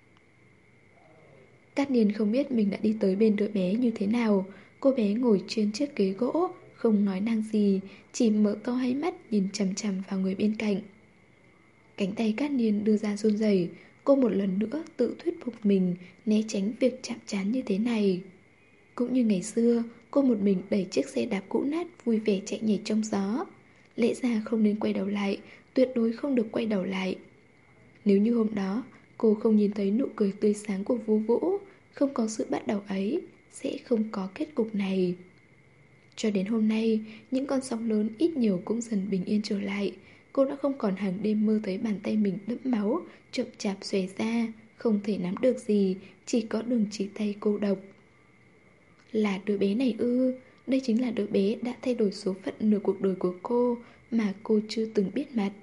Cát Niên không biết mình đã đi tới bên đứa bé như thế nào. Cô bé ngồi trên chiếc ghế gỗ, không nói năng gì, chỉ mở to hai mắt nhìn chằm chằm vào người bên cạnh. Cánh tay Cát Niên đưa ra run rẩy, cô một lần nữa tự thuyết phục mình né tránh việc chạm trán như thế này. Cũng như ngày xưa, cô một mình đẩy chiếc xe đạp cũ nát vui vẻ chạy nhảy trong gió. Lẽ ra không nên quay đầu lại, tuyệt đối không được quay đầu lại. Nếu như hôm đó cô không nhìn thấy nụ cười tươi sáng của Vô Vũ, không có sự bắt đầu ấy, sẽ không có kết cục này. Cho đến hôm nay, những con sóng lớn ít nhiều cũng dần bình yên trở lại. Cô đã không còn hàng đêm mơ thấy bàn tay mình đẫm máu, chậm chạp xòe ra, không thể nắm được gì, chỉ có đường chỉ tay cô độc. Là đứa bé này ư? Đây chính là đứa bé đã thay đổi số phận nửa cuộc đời của cô mà cô chưa từng biết mặt.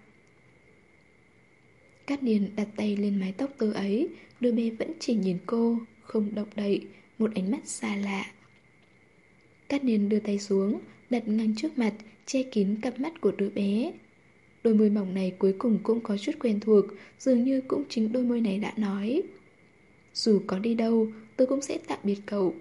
Cát Niên đặt tay lên mái tóc tơ ấy, đứa bé vẫn chỉ nhìn cô, không động đậy, một ánh mắt xa lạ. Cát Niên đưa tay xuống, đặt ngang trước mặt, che kín cặp mắt của đứa bé. Đôi môi mỏng này cuối cùng cũng có chút quen thuộc, dường như cũng chính đôi môi này đã nói: "Dù có đi đâu, tôi cũng sẽ tạm biệt cậu."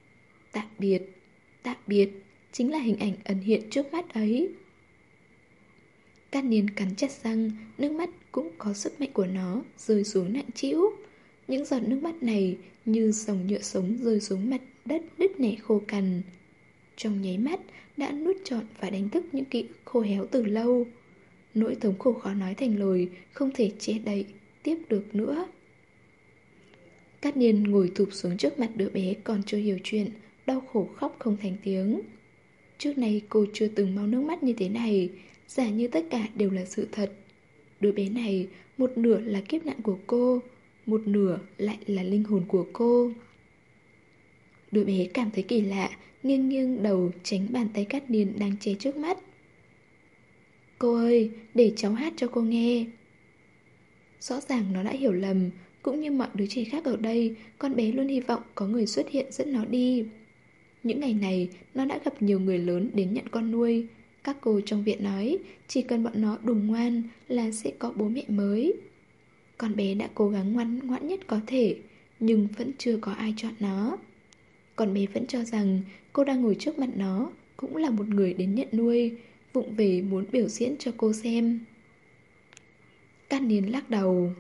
Tạm biệt, chính là hình ảnh ẩn hiện trước mắt ấy. Cát Niên cắn chặt răng, nước mắt cũng có sức mạnh của nó, rơi xuống nặng trĩu. Những giọt nước mắt này như dòng nhựa sống rơi xuống mặt đất đứt nẻ khô cằn. Trong nháy mắt đã nuốt trọn và đánh thức những ký ức khô héo từ lâu. Nỗi thống khổ khó nói thành lời, không thể che đậy tiếp được nữa. Cát Niên ngồi thụp xuống trước mặt đứa bé còn chưa hiểu chuyện, đau khổ khóc không thành tiếng. Trước này cô chưa từng mau nước mắt như thế này, giả như tất cả đều là sự thật. Đứa bé này, một nửa là kiếp nạn của cô, một nửa lại là linh hồn của cô. Đứa bé cảm thấy kỳ lạ, nghiêng nghiêng đầu tránh bàn tay Cát Niên đang che trước mắt. Cô ơi, để cháu hát cho cô nghe. Rõ ràng nó đã hiểu lầm, cũng như mọi đứa trẻ khác ở đây, con bé luôn hy vọng có người xuất hiện dẫn nó đi. Những ngày này, nó đã gặp nhiều người lớn đến nhận con nuôi. Các cô trong viện nói, chỉ cần bọn nó đủ ngoan là sẽ có bố mẹ mới. Con bé đã cố gắng ngoan ngoãn nhất có thể, nhưng vẫn chưa có ai chọn nó. Con bé vẫn cho rằng cô đang ngồi trước mặt nó cũng là một người đến nhận nuôi, vụng về muốn biểu diễn cho cô xem. Cát Niên lắc đầu.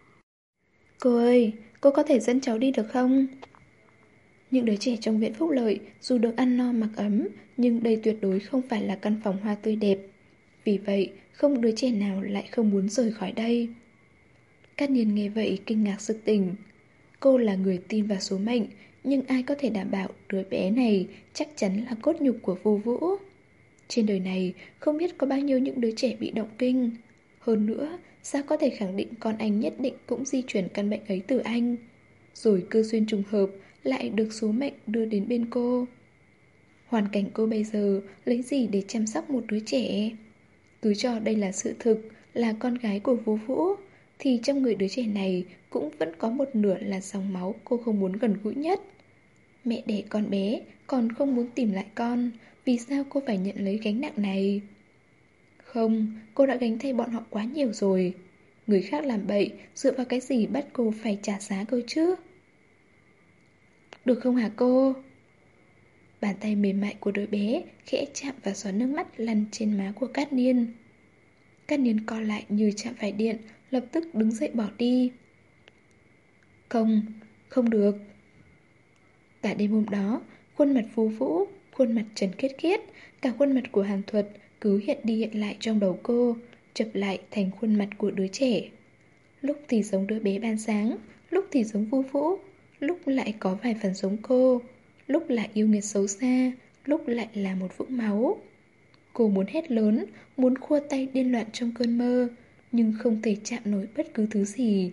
Cô ơi, cô có thể dẫn cháu đi được không? Những đứa trẻ trong viện phúc lợi dù được ăn no mặc ấm, nhưng đây tuyệt đối không phải là căn phòng hoa tươi đẹp. Vì vậy, không đứa trẻ nào lại không muốn rời khỏi đây. Cát Niên nghe vậy kinh ngạc sực tỉnh. Cô là người tin vào số mệnh, nhưng ai có thể đảm bảo đứa bé này chắc chắn là cốt nhục của Vô Vũ. Trên đời này không biết có bao nhiêu những đứa trẻ bị động kinh. Hơn nữa, sao có thể khẳng định con anh nhất định cũng di chuyển căn bệnh ấy từ anh. Rồi cơ duyên trùng hợp lại được số mệnh đưa đến bên cô. Hoàn cảnh cô bây giờ lấy gì để chăm sóc một đứa trẻ? Cứ cho đây là sự thực, là con gái của Vô Vũ, thì trong người đứa trẻ này cũng vẫn có một nửa là dòng máu cô không muốn gần gũi nhất. Mẹ đẻ con bé còn không muốn tìm lại con, vì sao cô phải nhận lấy gánh nặng này? Không, cô đã gánh thay bọn họ quá nhiều rồi. Người khác làm bậy, dựa vào cái gì bắt cô phải trả giá cơ chứ? Được không hả cô? Bàn tay mềm mại của đứa bé khẽ chạm vào giọt nước mắt lăn trên má của Cát Niên. Cát Niên co lại như chạm phải điện, lập tức đứng dậy bỏ đi. Không, không được. Cả đêm hôm đó, khuôn mặt Vô Vũ, khuôn mặt Trần Khiết Khiết, cả khuôn mặt của Hàn Thuật cứ hiện đi hiện lại trong đầu cô, chập lại thành khuôn mặt của đứa trẻ. Lúc thì giống đứa bé ban sáng, lúc thì giống Vô Vũ, lúc lại có vài phần giống cô, lúc lại yêu nghiệt xấu xa, lúc lại là một vũng máu. Cô muốn hét lớn, muốn khua tay điên loạn trong cơn mơ, nhưng không thể chạm nổi bất cứ thứ gì.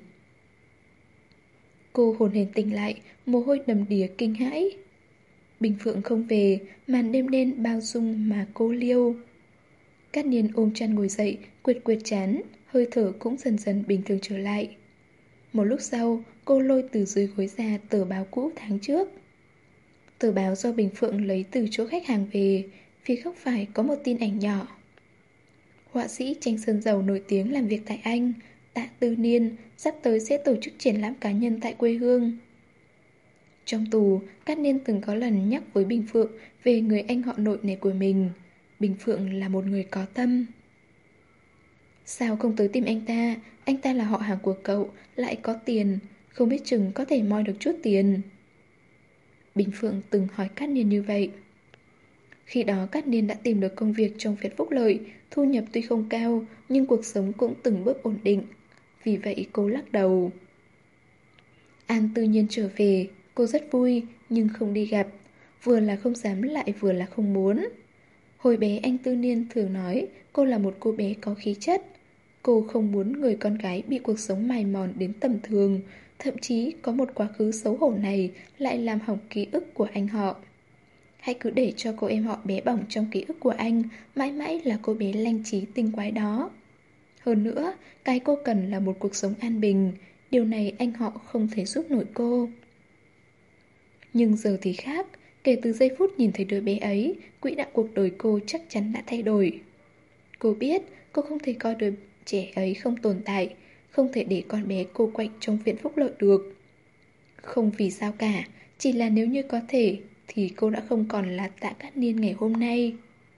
Cô hồn hển tỉnh lại, mồ hôi đầm đìa kinh hãi. Bình Phượng không về, màn đêm đen bao dung mà cô liêu. Cát Niên ôm chăn ngồi dậy, quệt quệt chán, hơi thở cũng dần dần bình thường trở lại. Một lúc sau, cô lôi từ dưới gối ra tờ báo cũ tháng trước. Tờ báo do Bình Phượng lấy từ chỗ khách hàng về, phía góc phải có một tin ảnh nhỏ. Họa sĩ tranh sơn dầu nổi tiếng làm việc tại Anh, Tạ Tư Niên, sắp tới sẽ tổ chức triển lãm cá nhân tại quê hương. Trong tù, Cát Niên từng có lần nhắc với Bình Phượng về người anh họ nội này của mình. Bình Phượng là một người có tâm. Sao không tới tìm anh ta là họ hàng của cậu, lại có tiền, không biết chừng có thể moi được chút tiền. Bình Phượng từng hỏi Cát Niên như vậy. Khi đó Cát Niên đã tìm được công việc trong viện phúc lợi, thu nhập tuy không cao, nhưng cuộc sống cũng từng bước ổn định. Vì vậy cô lắc đầu. An Tư Nhiên trở về, cô rất vui, nhưng không đi gặp. Vừa là không dám lại vừa là không muốn. Hồi bé anh Tư Niên thường nói cô là một cô bé có khí chất. Cô không muốn người con gái bị cuộc sống mài mòn đến tầm thường, thậm chí có một quá khứ xấu hổ này lại làm hỏng ký ức của anh họ. Hãy cứ để cho cô em họ bé bỏng trong ký ức của anh, mãi mãi là cô bé lanh trí tinh quái đó. Hơn nữa, cái cô cần là một cuộc sống an bình, điều này anh họ không thể giúp nổi cô. Nhưng giờ thì khác, kể từ giây phút nhìn thấy đứa bé ấy, quỹ đạo cuộc đời cô chắc chắn đã thay đổi. Cô biết cô không thể coi đứa trẻ ấy không tồn tại, không thể để con bé cô quạnh trong viện phúc lợi được. Không vì sao cả, chỉ là nếu như có thể thì cô đã không còn là Tạ Cát Niên ngày hôm nay.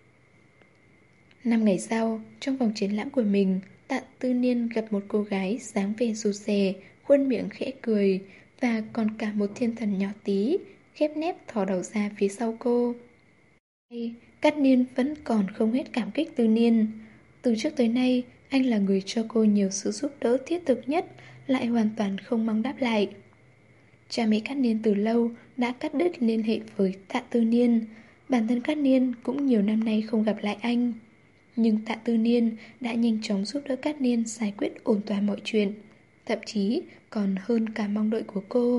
5 ngày sau, trong vòng triển lãm của mình, Tạ Tư Niên gặp một cô gái dáng vẻ rụt rè, khuôn miệng khẽ cười, và còn cả một thiên thần nhỏ tí, khép nép thò đầu ra phía sau cô. Cát Niên vẫn còn không hết cảm kích Tư Niên. Từ trước tới nay, anh là người cho cô nhiều sự giúp đỡ thiết thực nhất, lại hoàn toàn không mong đáp lại. Cha mẹ Cát Niên từ lâu đã cắt đứt liên hệ với Tạ Tư Niên. Bản thân Cát Niên cũng nhiều năm nay không gặp lại anh. Nhưng Tạ Tư Niên đã nhanh chóng giúp đỡ Cát Niên giải quyết ổn thỏa mọi chuyện, thậm chí còn hơn cả mong đợi của cô.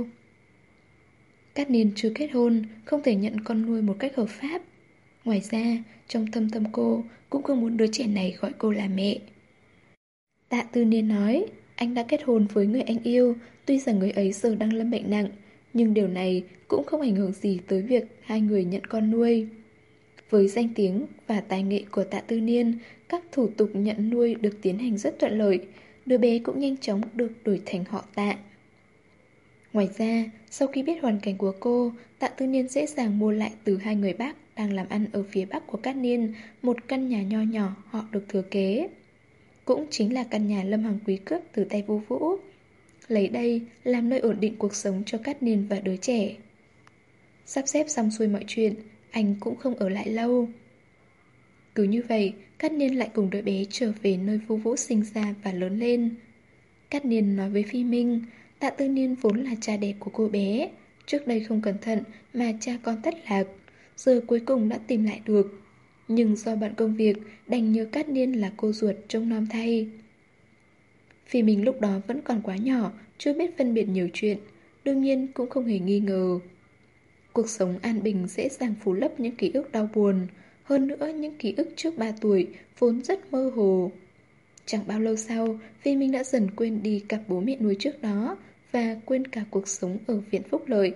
Cát Niên chưa kết hôn, không thể nhận con nuôi một cách hợp pháp. Ngoài ra, trong thâm tâm cô cũng không muốn đứa trẻ này gọi cô là mẹ. Tạ Tư Niên nói, anh đã kết hôn với người anh yêu, tuy rằng người ấy giờ đang lâm bệnh nặng, nhưng điều này cũng không ảnh hưởng gì tới việc hai người nhận con nuôi. Với danh tiếng và tài nghệ của Tạ Tư Niên, các thủ tục nhận nuôi được tiến hành rất thuận lợi, đứa bé cũng nhanh chóng được đổi thành họ Tạ. Ngoài ra, sau khi biết hoàn cảnh của cô, Tạ Tư Niên dễ dàng mua lại từ hai người bác đang làm ăn ở phía bắc của Cát Niên một căn nhà nho nhỏ họ được thừa kế. Cũng chính là căn nhà Lâm Hằng Quý cướp từ tay Vu Vũ. Lấy đây làm nơi ổn định cuộc sống cho Cát Niên và đứa trẻ. Sắp xếp xong xuôi mọi chuyện, anh cũng không ở lại lâu. Cứ như vậy, Cát Niên lại cùng đứa bé trở về nơi Vu Vũ sinh ra và lớn lên. Cát Niên nói với Phi Minh, Tạ Tư Niên vốn là cha đẻ của cô bé. Trước đây không cẩn thận mà cha con thất lạc, giờ cuối cùng đã tìm lại được. Nhưng do bận công việc, đành nhớ Cát Niên là cô ruột trông nom thay. Phi Minh lúc đó vẫn còn quá nhỏ, chưa biết phân biệt nhiều chuyện, đương nhiên cũng không hề nghi ngờ. Cuộc sống an bình dễ dàng phủ lấp những ký ức đau buồn. Hơn nữa những ký ức trước 3 tuổi vốn rất mơ hồ. Chẳng bao lâu sau, Phi Minh đã dần quên đi cặp bố mẹ nuôi trước đó và quên cả cuộc sống ở Viện Phúc Lợi.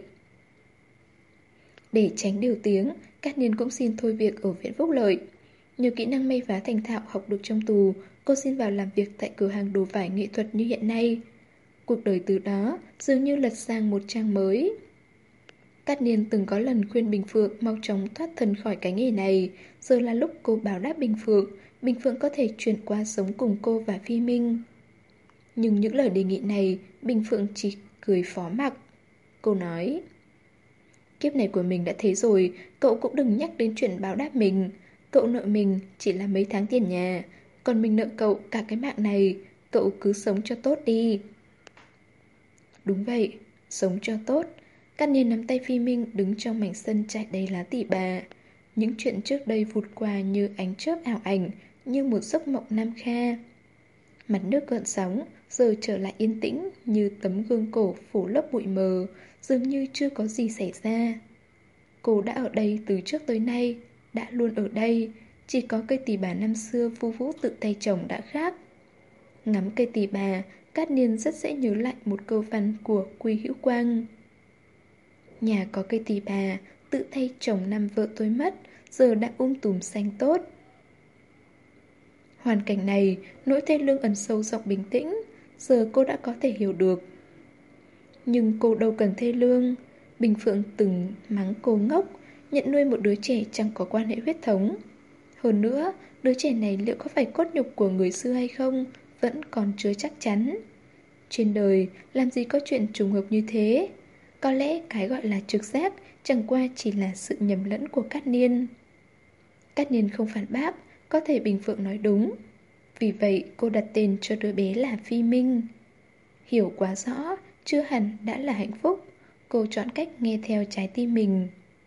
Để tránh điều tiếng, Cát Niên cũng xin thôi việc ở Viện Phúc Lợi. Nhờ kỹ năng may vá thành thạo học được trong tù, cô xin vào làm việc tại cửa hàng đồ vải nghệ thuật như hiện nay. Cuộc đời từ đó dường như lật sang một trang mới. Cát Niên từng có lần khuyên Bình Phượng mau chóng thoát thân khỏi cái nghề này. Giờ là lúc cô báo đáp Bình Phượng có thể chuyển qua sống cùng cô và Phi Minh. Nhưng những lời đề nghị này, Bình Phượng chỉ cười phó mặc. Cô nói, kiếp này của mình đã thế rồi, cậu cũng đừng nhắc đến chuyện báo đáp mình. Cậu nợ mình chỉ là mấy tháng tiền nhà, còn mình nợ cậu cả cái mạng này, cậu cứ sống cho tốt đi. Đúng vậy, sống cho tốt. Cát Niên nắm tay Phi Minh đứng trong mảnh sân trải đầy lá tỉ bà. Những chuyện trước đây vụt qua như ánh chớp ảo ảnh, như một giấc mộng Nam Kha. Mặt nước gợn sóng, giờ trở lại yên tĩnh như tấm gương cổ phủ lớp bụi mờ, dường như chưa có gì xảy ra. Cô đã ở đây từ trước tới nay, đã luôn ở đây, chỉ có cây tỳ bà năm xưa Vu Vũ tự tay trồng đã khác. Ngắm cây tỳ bà, Cát Niên rất dễ nhớ lại một câu văn của Quy Hữu Quang. Nhà có cây tỳ bà, tự tay trồng năm vợ tôi mất, giờ đã tùm xanh tốt. Hoàn cảnh này, nỗi thê lương ẩn sâu rộng bình tĩnh, giờ cô đã có thể hiểu được. Nhưng cô đâu cần thê lương. Bình Phượng từng mắng cô ngốc, nhận nuôi một đứa trẻ chẳng có quan hệ huyết thống. Hơn nữa, đứa trẻ này liệu có phải cốt nhục của người xưa hay không, vẫn còn chưa chắc chắn. Trên đời, làm gì có chuyện trùng hợp như thế? Có lẽ cái gọi là trực giác chẳng qua chỉ là sự nhầm lẫn của Cát Niên. Cát Niên không phản bác, có thể Bình Phượng nói đúng. Vì vậy cô đặt tên cho đứa bé là Phi Minh. Hiểu quá rõ, chưa hẳn đã là hạnh phúc. Cô chọn cách nghe theo trái tim mình.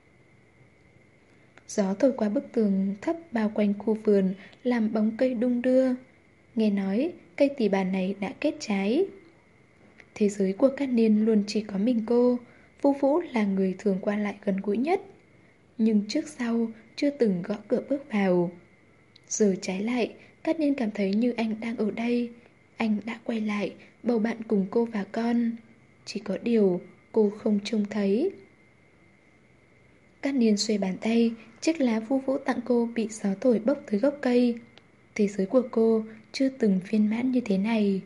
Gió thổi qua bức tường thấp bao quanh khu vườn, làm bóng cây đung đưa. Nghe nói cây tỳ bà này đã kết trái. Thế giới của Cát Niên luôn chỉ có mình cô. Vu Vũ là người thường qua lại gần gũi nhất, nhưng trước sau chưa từng gõ cửa bước vào. Giờ trái lại, Cát Niên cảm thấy như anh đang ở đây. Anh đã quay lại, bầu bạn cùng cô và con. Chỉ có điều cô không trông thấy. Cát Niên xuề bàn tay, chiếc lá Vu Vũ tặng cô bị gió thổi bốc tới gốc cây. Thế giới của cô chưa từng viên mãn như thế này.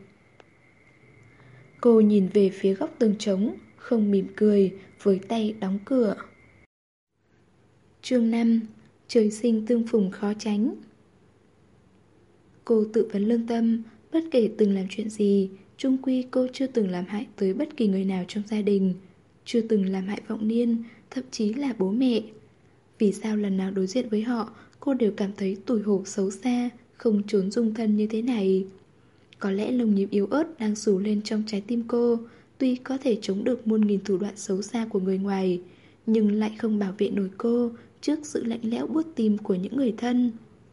Cô nhìn về phía góc tường trống, không mỉm cười, với tay đóng cửa. Chương 5. Trời sinh tương phùng khó tránh. Cô tự vấn lương tâm, bất kể từng làm chuyện gì, chung quy cô chưa từng làm hại tới bất kỳ người nào trong gia đình, chưa từng làm hại Vọng Niên, thậm chí là bố mẹ. Vì sao lần nào đối diện với họ, cô đều cảm thấy tủi hổ xấu xa, không trốn dung thân như thế này? Có lẽ lồng nhịp yếu ớt đang xù lên trong trái tim cô, tuy có thể chống được muôn nghìn thủ đoạn xấu xa của người ngoài, nhưng lại không bảo vệ nổi cô trước sự lạnh lẽo buốt tim của những người thân.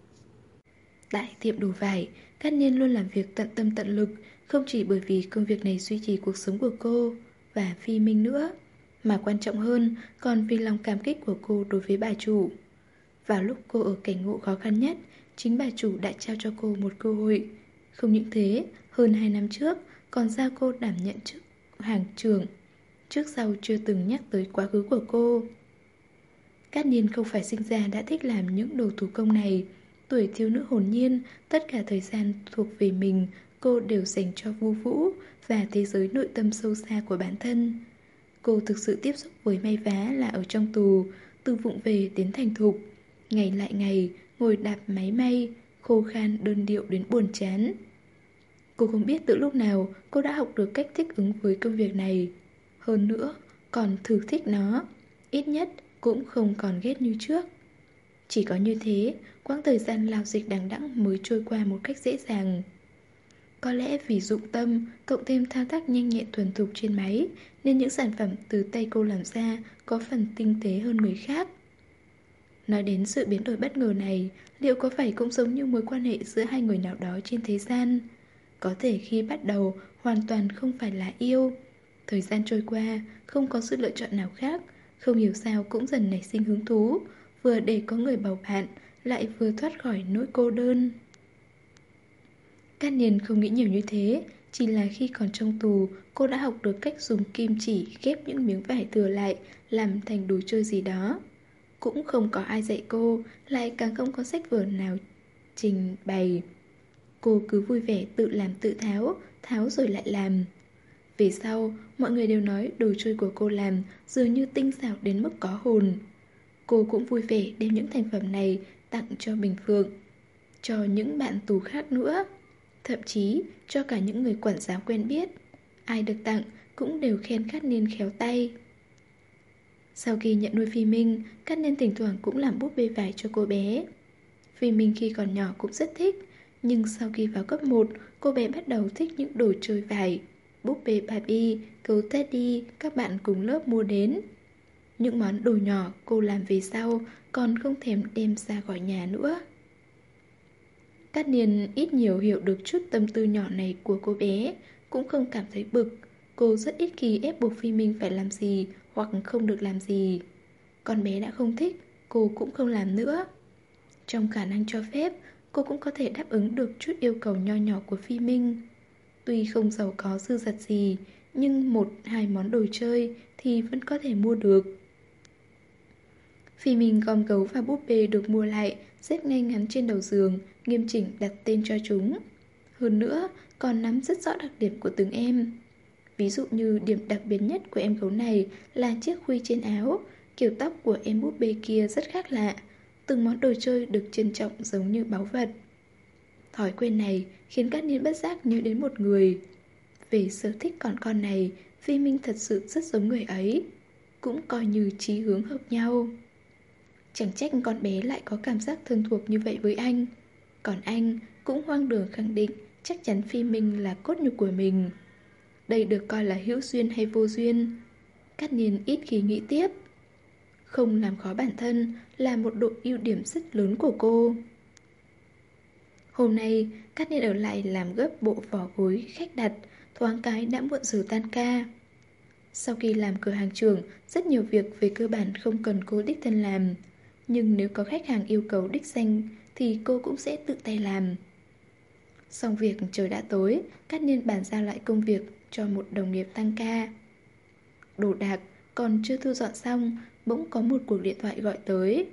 Tại tiệm đồ vải, Cát Niên luôn làm việc tận tâm tận lực, không chỉ bởi vì công việc này duy trì cuộc sống của cô và Phi Minh nữa, mà quan trọng hơn còn vì lòng cảm kích của cô đối với bà chủ. Vào lúc cô ở cảnh ngộ khó khăn nhất, chính bà chủ đã trao cho cô một cơ hội. Không những thế, hơn 2 năm trước còn giao cô đảm nhận chức hàng trưởng, trước sau chưa từng nhắc tới quá khứ của cô. Cát Niên không phải sinh ra đã thích làm những đồ thủ công này. Tuổi thiếu nữ hồn nhiên, tất cả thời gian thuộc về mình, cô đều dành cho Vu Vũ và thế giới nội tâm sâu xa của bản thân. Cô thực sự tiếp xúc với may vá là ở trong tù, từ vụng về đến thành thục. Ngày lại ngày, ngồi đạp máy may, khô khan đơn điệu đến buồn chán. Cô không biết từ lúc nào cô đã học được cách thích ứng với công việc này. Hơn nữa, còn thử thích nó. Ít nhất cũng không còn ghét như trước. Chỉ có như thế, quãng thời gian lao dịch đằng đẵng mới trôi qua một cách dễ dàng. Có lẽ vì dụng tâm, cộng thêm thao tác nhanh nhẹn thuần thục trên máy, nên những sản phẩm từ tay cô làm ra có phần tinh tế hơn người khác. Nói đến sự biến đổi bất ngờ này, liệu có phải cũng giống như mối quan hệ giữa hai người nào đó trên thế gian? Có thể khi bắt đầu hoàn toàn không phải là yêu. Thời gian trôi qua, không có sự lựa chọn nào khác, không hiểu sao cũng dần nảy sinh hứng thú, vừa để có người bầu bạn, lại vừa thoát khỏi nỗi cô đơn. Cát Niên không nghĩ nhiều như thế, chỉ là khi còn trong tù, cô đã học được cách dùng kim chỉ ghép những miếng vải thừa lại, làm thành đồ chơi gì đó. Cũng không có ai dạy cô, lại càng không có sách vở nào trình bày. Cô cứ vui vẻ tự làm tự tháo, tháo rồi lại làm. Về sau, mọi người đều nói đồ chơi của cô làm dường như tinh xảo đến mức có hồn. Cô cũng vui vẻ đem những thành phẩm này tặng cho Bình Phượng, cho những bạn tù khác nữa, thậm chí cho cả những người quản giáo quen biết. Ai được tặng cũng đều khen Cát Niên khéo tay. Sau khi nhận nuôi Phi Minh, Cát Niên thỉnh thoảng cũng làm búp bê vải cho cô bé. Phi Minh khi còn nhỏ cũng rất thích, nhưng sau khi vào cấp 1, cô bé bắt đầu thích những đồ chơi vải, búp bê Barbie, gấu Teddy các bạn cùng lớp mua đến. Những món đồ nhỏ cô làm về sau còn không thèm đem ra khỏi nhà nữa. Cát Niên ít nhiều hiểu được chút tâm tư nhỏ này của cô bé, cũng không cảm thấy bực. Cô rất ít khi ép buộc Phi Minh phải làm gì hoặc không được làm gì. Con bé đã không thích, cô cũng không làm nữa. Trong khả năng cho phép, cô cũng có thể đáp ứng được chút yêu cầu nho nhỏ của Phi Minh. Tuy không giàu có dư dật gì, nhưng 1-2 món đồ chơi thì vẫn có thể mua được. Phi Minh gom gấu và búp bê được mua lại, xếp ngay ngắn trên đầu giường, nghiêm chỉnh đặt tên cho chúng. Hơn nữa, còn nắm rất rõ đặc điểm của từng em. Ví dụ như điểm đặc biệt nhất của em gấu này là chiếc khuy trên áo, kiểu tóc của em búp bê kia rất khác lạ. Từng món đồ chơi được trân trọng giống như báu vật. Thói quen này khiến Cát Niên bất giác nhớ đến một người. Về sở thích con này, Phi Minh thật sự rất giống người ấy, cũng coi như chí hướng hợp nhau. Chẳng trách con bé lại có cảm giác thân thuộc như vậy với anh. Còn anh cũng hoang đường khẳng định chắc chắn Phi Minh là cốt nhục của mình. Đây được coi là hữu duyên hay vô duyên? Cát Niên ít khi nghĩ tiếp. Không làm khó bản thân là một độ ưu điểm rất lớn của cô. Hôm nay, Cát Niên ở lại làm gấp bộ vỏ gối khách đặt, thoáng cái đã muộn giờ tan ca. Sau khi làm cửa hàng trưởng, rất nhiều việc về cơ bản không cần cô đích thân làm. Nhưng nếu có khách hàng yêu cầu đích danh thì cô cũng sẽ tự tay làm. Xong việc trời đã tối, Cát Niên bàn giao lại công việc cho một đồng nghiệp tăng ca. Đồ đạc còn chưa thu dọn xong, bỗng có một cuộc điện thoại gọi tới.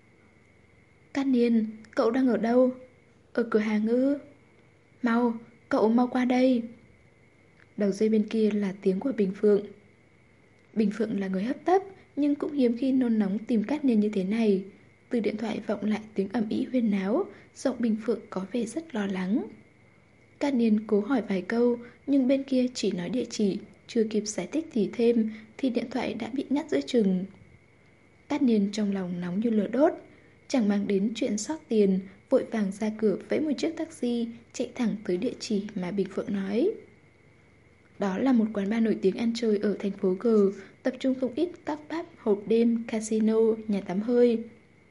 Cát Niên, cậu đang ở đâu? Ở cửa hàng ư? Mau, cậu mau qua đây. Đầu dây bên kia là tiếng của Bình Phượng. Bình Phượng là người hấp tấp, nhưng cũng hiếm khi nôn nóng tìm Cát Niên như thế này. Từ điện thoại vọng lại tiếng ầm ĩ huyên náo, giọng Bình Phượng có vẻ rất lo lắng. Cát Niên cố hỏi vài câu, nhưng bên kia chỉ nói địa chỉ, chưa kịp giải thích gì thêm thì điện thoại đã bị ngắt giữa chừng. Cát Niên trong lòng nóng như lửa đốt, chẳng mang đến chuyện sót tiền, vội vàng ra cửa vẫy một chiếc taxi chạy thẳng tới địa chỉ mà Bình Phượng nói. Đó là một quán bar nổi tiếng ăn chơi ở thành phố G, tập trung không ít các pub, hộp đêm, casino, nhà tắm hơi.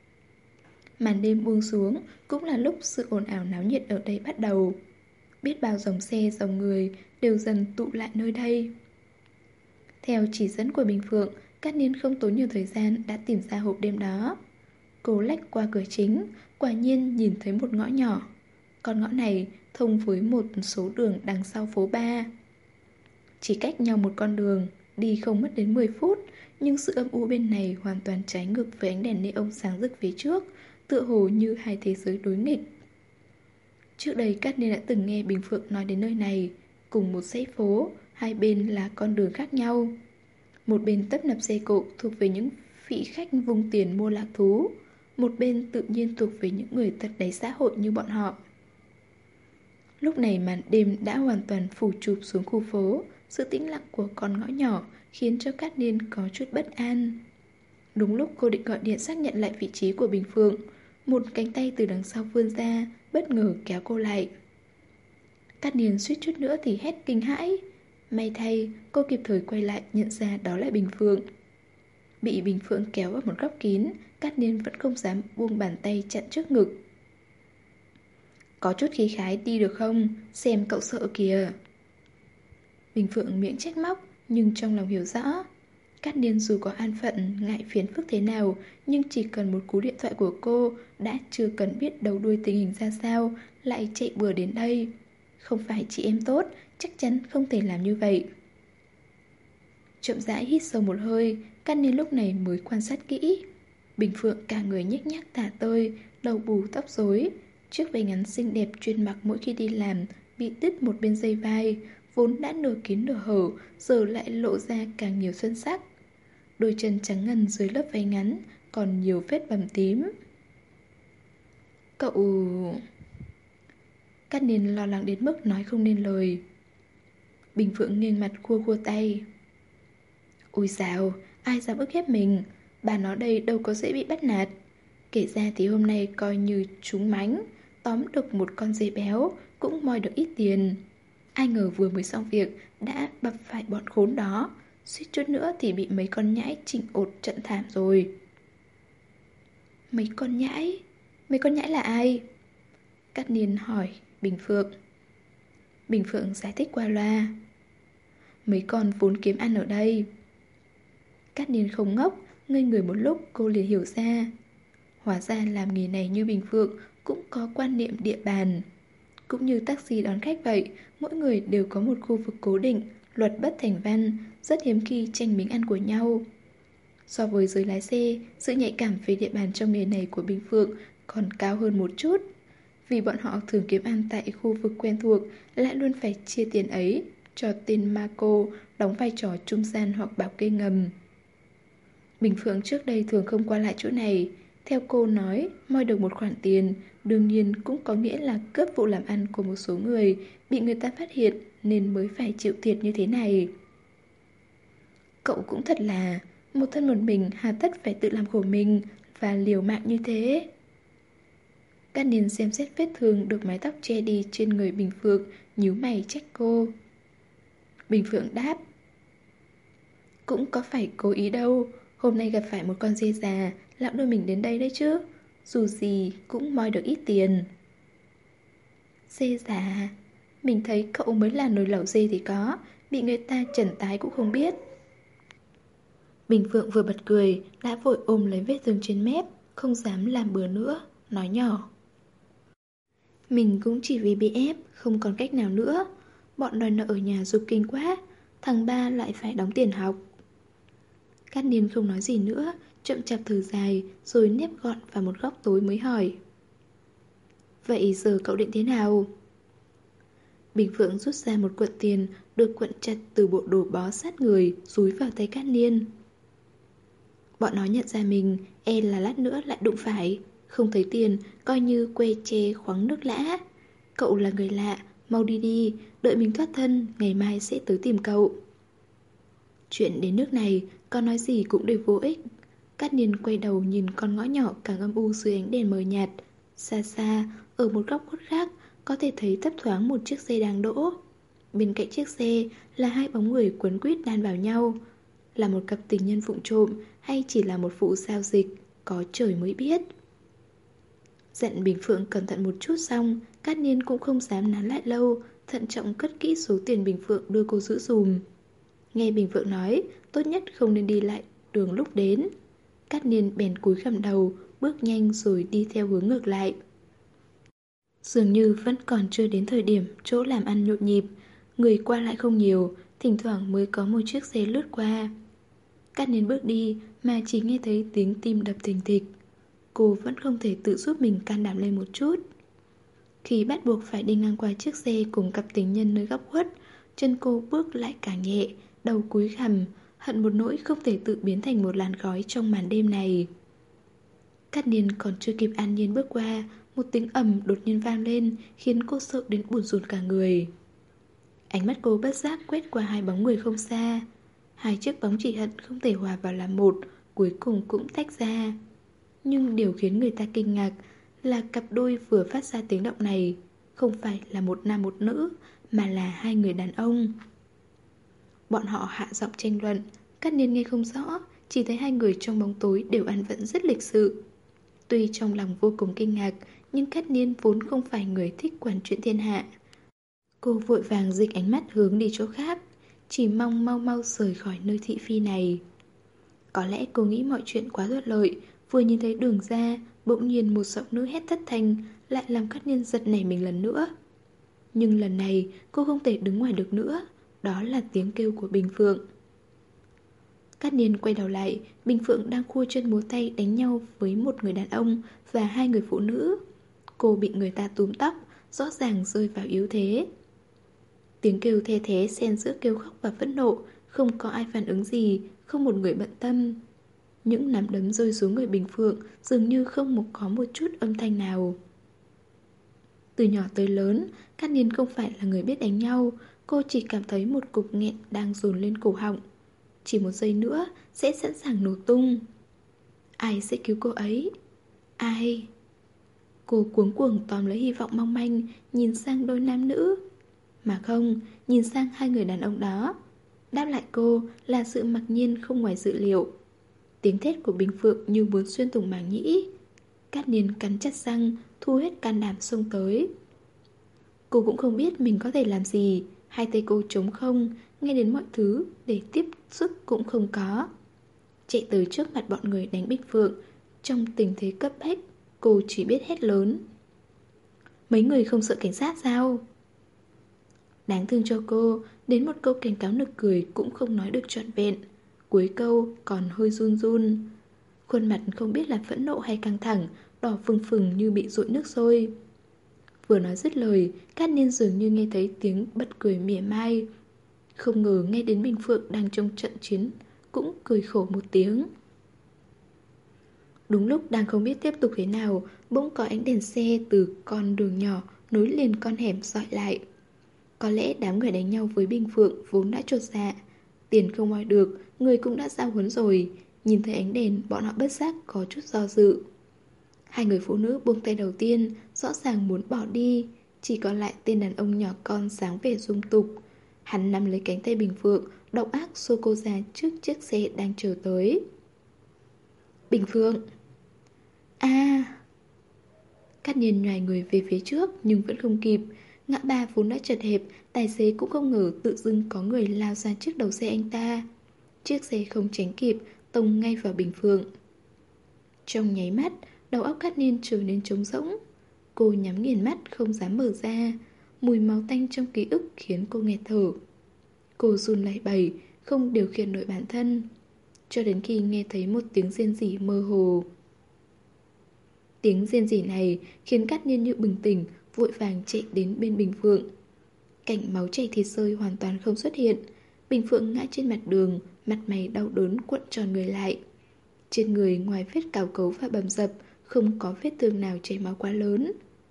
Màn đêm buông xuống, cũng là lúc sự ồn ào náo nhiệt ở đây bắt đầu. Biết bao dòng xe, dòng người đều dần tụ lại nơi đây. Theo chỉ dẫn của Bình Phượng, Cát Niên không tốn nhiều thời gian đã tìm ra hộp đêm đó. Cô lách qua cửa chính, quả nhiên nhìn thấy một ngõ nhỏ. Con ngõ này thông với một số đường đằng sau phố Ba. Chỉ cách nhau một con đường, đi không mất đến 10 phút, nhưng sự âm u bên này hoàn toàn trái ngược với ánh đèn neon sáng rực phía trước, tựa hồ như hai thế giới đối nghịch. Trước đây Cát Niên đã từng nghe Bình Phượng nói đến nơi này, cùng một dãy phố, hai bên là con đường khác nhau. Một bên tấp nập xe cộ thuộc về những vị khách vung tiền mua lạc thú, một bên tự nhiên thuộc về những người thật đáy xã hội như bọn họ. Lúc này màn đêm đã hoàn toàn phủ chụp xuống khu phố, sự tĩnh lặng của con ngõ nhỏ khiến cho Cát Niên có chút bất an. Đúng lúc cô định gọi điện xác nhận lại vị trí của Bình Phượng, một cánh tay từ đằng sau vươn ra, bất ngờ kéo cô lại. Cát Niên suýt chút nữa thì hét kinh hãi. May thay, cô kịp thời quay lại nhận ra đó là Bình Phượng. Bị Bình Phượng kéo vào một góc kín, Cát Niên vẫn không dám buông bàn tay chặn trước ngực. Có chút khí khái đi được không? Xem cậu sợ kìa. Bình Phượng miệng trách móc, nhưng trong lòng hiểu rõ. Cát Niên dù có an phận, ngại phiền phức thế nào, nhưng chỉ cần một cú điện thoại của cô, đã chưa cần biết đầu đuôi tình hình ra sao, lại chạy bừa đến đây. Không phải chị em tốt, chắc chắn không thể làm như vậy. Chậm rãi hít sâu một hơi, Cát Niên lúc này mới quan sát kỹ. Bình Phượng cả người nhếch nhác tả tơi, đầu bù tóc rối. Chiếc váy ngắn xinh đẹp chuyên mặc mỗi khi đi làm bị đứt một bên dây vai, vốn đã nửa kín nửa hở, giờ lại lộ ra càng nhiều xuân sắc. Đôi chân trắng ngần dưới lớp váy ngắn còn nhiều vết bầm tím. Cậu... Cát Niên lo lắng đến mức nói không nên lời. Bình Phượng nghiêng mặt khua khua tay. Ôi dào, ai dám ức hiếp mình? Bà nó đây đâu có dễ bị bắt nạt. Kể ra thì hôm nay coi như trúng mánh, tóm được một con dê béo, cũng moi được ít tiền. Ai ngờ vừa mới xong việc đã bập phải bọn khốn đó, suýt chút nữa thì bị mấy con nhãi chỉnh ột trận thảm rồi. Mấy con nhãi? Mấy con nhãi là ai? Cát Niên hỏi Bình Phượng. Bình Phượng giải thích qua loa. Mấy con vốn kiếm ăn ở đây. Cát Niên không ngốc, ngây người một lúc cô liền hiểu ra. Hóa ra làm nghề này như Bình Phượng cũng có quan niệm địa bàn. Cũng như taxi đón khách vậy, mỗi người đều có một khu vực cố định, luật bất thành văn, rất hiếm khi tranh miếng ăn của nhau. So với giới lái xe, sự nhạy cảm về địa bàn trong nghề này của Bình Phượng còn cao hơn một chút. Vì bọn họ thường kiếm ăn tại khu vực quen thuộc, lại luôn phải chia tiền ấy cho tên Marco đóng vai trò trung gian hoặc bảo kê ngầm. Bình Phượng trước đây thường không qua lại chỗ này. Theo cô nói, moi được một khoản tiền, đương nhiên cũng có nghĩa là cướp vụ làm ăn của một số người, bị người ta phát hiện nên mới phải chịu thiệt như thế này. Cậu cũng thật là, một thân một mình hà tất phải tự làm khổ mình và liều mạng như thế. Cát Niên xem xét vết thương được mái tóc che đi trên người Bình Phượng, nhíu mày trách cô. Bình Phượng đáp. Cũng có phải cố ý đâu, hôm nay gặp phải một con dê già, lão đưa mình đến đây đấy chứ. Dù gì cũng moi được ít tiền. Dê già? Mình thấy cậu mới là nồi lẩu dê thì có, bị người ta trần tái cũng không biết. Bình Phượng vừa bật cười, đã vội ôm lấy vết thương trên mép, không dám làm bừa nữa, nói nhỏ. Mình cũng chỉ vì bị ép, không còn cách nào nữa. Bọn đòi nợ ở nhà giục kinh quá, thằng ba lại phải đóng tiền học. Cát Niên không nói gì nữa, chậm chạp thở dài, rồi nếp gọn vào một góc tối mới hỏi. Vậy giờ cậu định thế nào? Bình Phượng rút ra một cuộn tiền, được cuộn chặt từ bộ đồ bó sát người, dúi vào tay Cát Niên. Bọn nó nhận ra mình, e là lát nữa lại đụng phải. Không thấy tiền, coi như quê chê khoáng nước lã. Cậu là người lạ, Mau đi đi, đợi mình thoát thân, ngày mai sẽ tới tìm cậu. Chuyện đến nước này, có nói gì cũng đều vô ích. Cát Niên quay đầu nhìn con ngõ nhỏ càng âm u dưới ánh đèn mờ nhạt. Xa xa, ở một góc khuất khác, có thể thấy thấp thoáng một chiếc xe đang đỗ. Bên cạnh chiếc xe là hai bóng người quấn quýt đan vào nhau. Là một cặp tình nhân vụng trộm hay chỉ là một vụ giao dịch, có trời mới biết. Dặn Bình Phượng cẩn thận một chút xong, Cát Niên cũng không dám nán lại lâu, thận trọng cất kỹ số tiền Bình Phượng đưa cô giữ dùm. Nghe Bình Phượng nói, tốt nhất không nên đi lại đường lúc đến. Cát Niên bèn cúi gằm đầu, bước nhanh rồi đi theo hướng ngược lại. Dường như vẫn còn chưa đến thời điểm chỗ làm ăn nhộn nhịp, người qua lại không nhiều, thỉnh thoảng mới có một chiếc xe lướt qua. Cát Niên bước đi mà chỉ nghe thấy tiếng tim đập thình thịch. Cô vẫn không thể tự giúp mình can đảm lên một chút. Khi bắt buộc phải đi ngang qua chiếc xe cùng cặp tình nhân nơi góc khuất, chân cô bước lại càng nhẹ, đầu cúi gằm, hận một nỗi không thể tự biến thành một làn khói trong màn đêm này. Cát Niên còn chưa kịp an nhiên bước qua, một tiếng ầm đột nhiên vang lên, khiến cô sợ đến bủn rủn cả người. Ánh mắt cô bất giác quét qua hai bóng người không xa. Hai chiếc bóng chỉ hận không thể hòa vào làm một, cuối cùng cũng tách ra. Nhưng điều khiến người ta kinh ngạc là cặp đôi vừa phát ra tiếng động này không phải là một nam một nữ, mà là hai người đàn ông. Bọn họ hạ giọng tranh luận, Cát Niên nghe không rõ, chỉ thấy hai người trong bóng tối đều ăn vận rất lịch sự. Tuy trong lòng vô cùng kinh ngạc, nhưng Cát Niên vốn không phải người thích quản chuyện thiên hạ. Cô vội vàng dịch ánh mắt hướng đi chỗ khác, chỉ mong mau mau rời khỏi nơi thị phi này. Có lẽ cô nghĩ mọi chuyện quá thuận lợi, vừa nhìn thấy đường ra, bỗng nhiên một giọng nữ hét thất thanh, lại làm Cát Niên giật nảy mình lần nữa. Nhưng lần này cô không thể đứng ngoài được nữa, đó là tiếng kêu của Bình Phượng. Cát Niên quay đầu lại, Bình Phượng đang khua chân múa tay đánh nhau với một người đàn ông và hai người phụ nữ. Cô bị người ta túm tóc, rõ ràng rơi vào yếu thế. Tiếng kêu the thế xen giữa kêu khóc và phẫn nộ, không có ai phản ứng gì, không một người bận tâm. Những nắm đấm rơi xuống người Bình Phượng dường như không có một chút âm thanh nào. Từ nhỏ tới lớn, Cát Niên không phải là người biết đánh nhau, cô chỉ cảm thấy một cục nghẹn đang dồn lên cổ họng. Chỉ một giây nữa sẽ sẵn sàng nổ tung. Ai sẽ cứu cô ấy? Ai? Cô cuống cuồng tóm lấy hy vọng mong manh, nhìn sang đôi nam nữ. Mà không, nhìn sang hai người đàn ông đó. Đáp lại cô là sự mặc nhiên không ngoài dự liệu. Tiếng thét của Bình Phượng như muốn xuyên thủng màng nhĩ. Cát Niên cắn chặt răng, thu hết can đảm xông tới. Cô cũng không biết mình có thể làm gì. Hai tay cô trống không, nghe đến mọi thứ để tiếp sức cũng không có. Chạy tới trước mặt bọn người đánh Bình Phượng. Trong tình thế cấp bách, cô chỉ biết hét lớn. Mấy người không sợ cảnh sát sao? Đáng thương cho cô, đến một câu cảnh cáo nực cười cũng không nói được trọn vẹn. Cuối câu còn hơi run run. Khuôn mặt không biết là phẫn nộ hay căng thẳng, đỏ phừng phừng như bị dội nước sôi. Vừa nói dứt lời, Cát Niên dường như nghe thấy tiếng bật cười mỉa mai. Không ngờ nghe đến Bình Phượng đang trong trận chiến, cũng cười khổ một tiếng. Đúng lúc đang không biết tiếp tục thế nào, bỗng có ánh đèn xe từ con đường nhỏ nối liền con hẻm dọi lại. Có lẽ đám người đánh nhau với Bình Phượng vốn đã chột dạ. Tiền không moi được, người cũng đã giao huấn rồi. Nhìn thấy ánh đèn, bọn họ bất giác có chút do dự. Hai người phụ nữ buông tay đầu tiên, rõ ràng muốn bỏ đi. Chỉ còn lại tên đàn ông nhỏ con dáng vẻ dung tục. Hắn nắm lấy cánh tay Bình Phượng, độc ác xô cô ra trước chiếc xe đang chờ tới. Bình Phượng! À! Cát Niên nhoài người về phía trước nhưng vẫn không kịp. Ngã ba vốn đã chật hẹp, tài xế cũng không ngờ tự dưng có người lao ra trước đầu xe anh ta. Chiếc xe không tránh kịp, tông ngay vào Bình Phượng. Trong nháy mắt, đầu óc Cát Niên trở nên trống rỗng. Cô nhắm nghiền mắt không dám mở ra. Mùi máu tanh trong ký ức khiến cô nghẹt thở. Cô run lẩy bẩy, không điều khiển nổi bản thân. Cho đến khi nghe thấy một tiếng rên rỉ mơ hồ. Tiếng rên rỉ này khiến Cát Niên như bừng tỉnh, vội vàng chạy đến bên Bình Phượng. Cảnh máu chảy thịt rơi hoàn toàn không xuất hiện. Bình Phượng ngã trên mặt đường, mặt mày đau đớn cuộn tròn người lại. Trên người ngoài vết cào cấu và bầm dập, không có vết thương nào chảy máu quá lớn.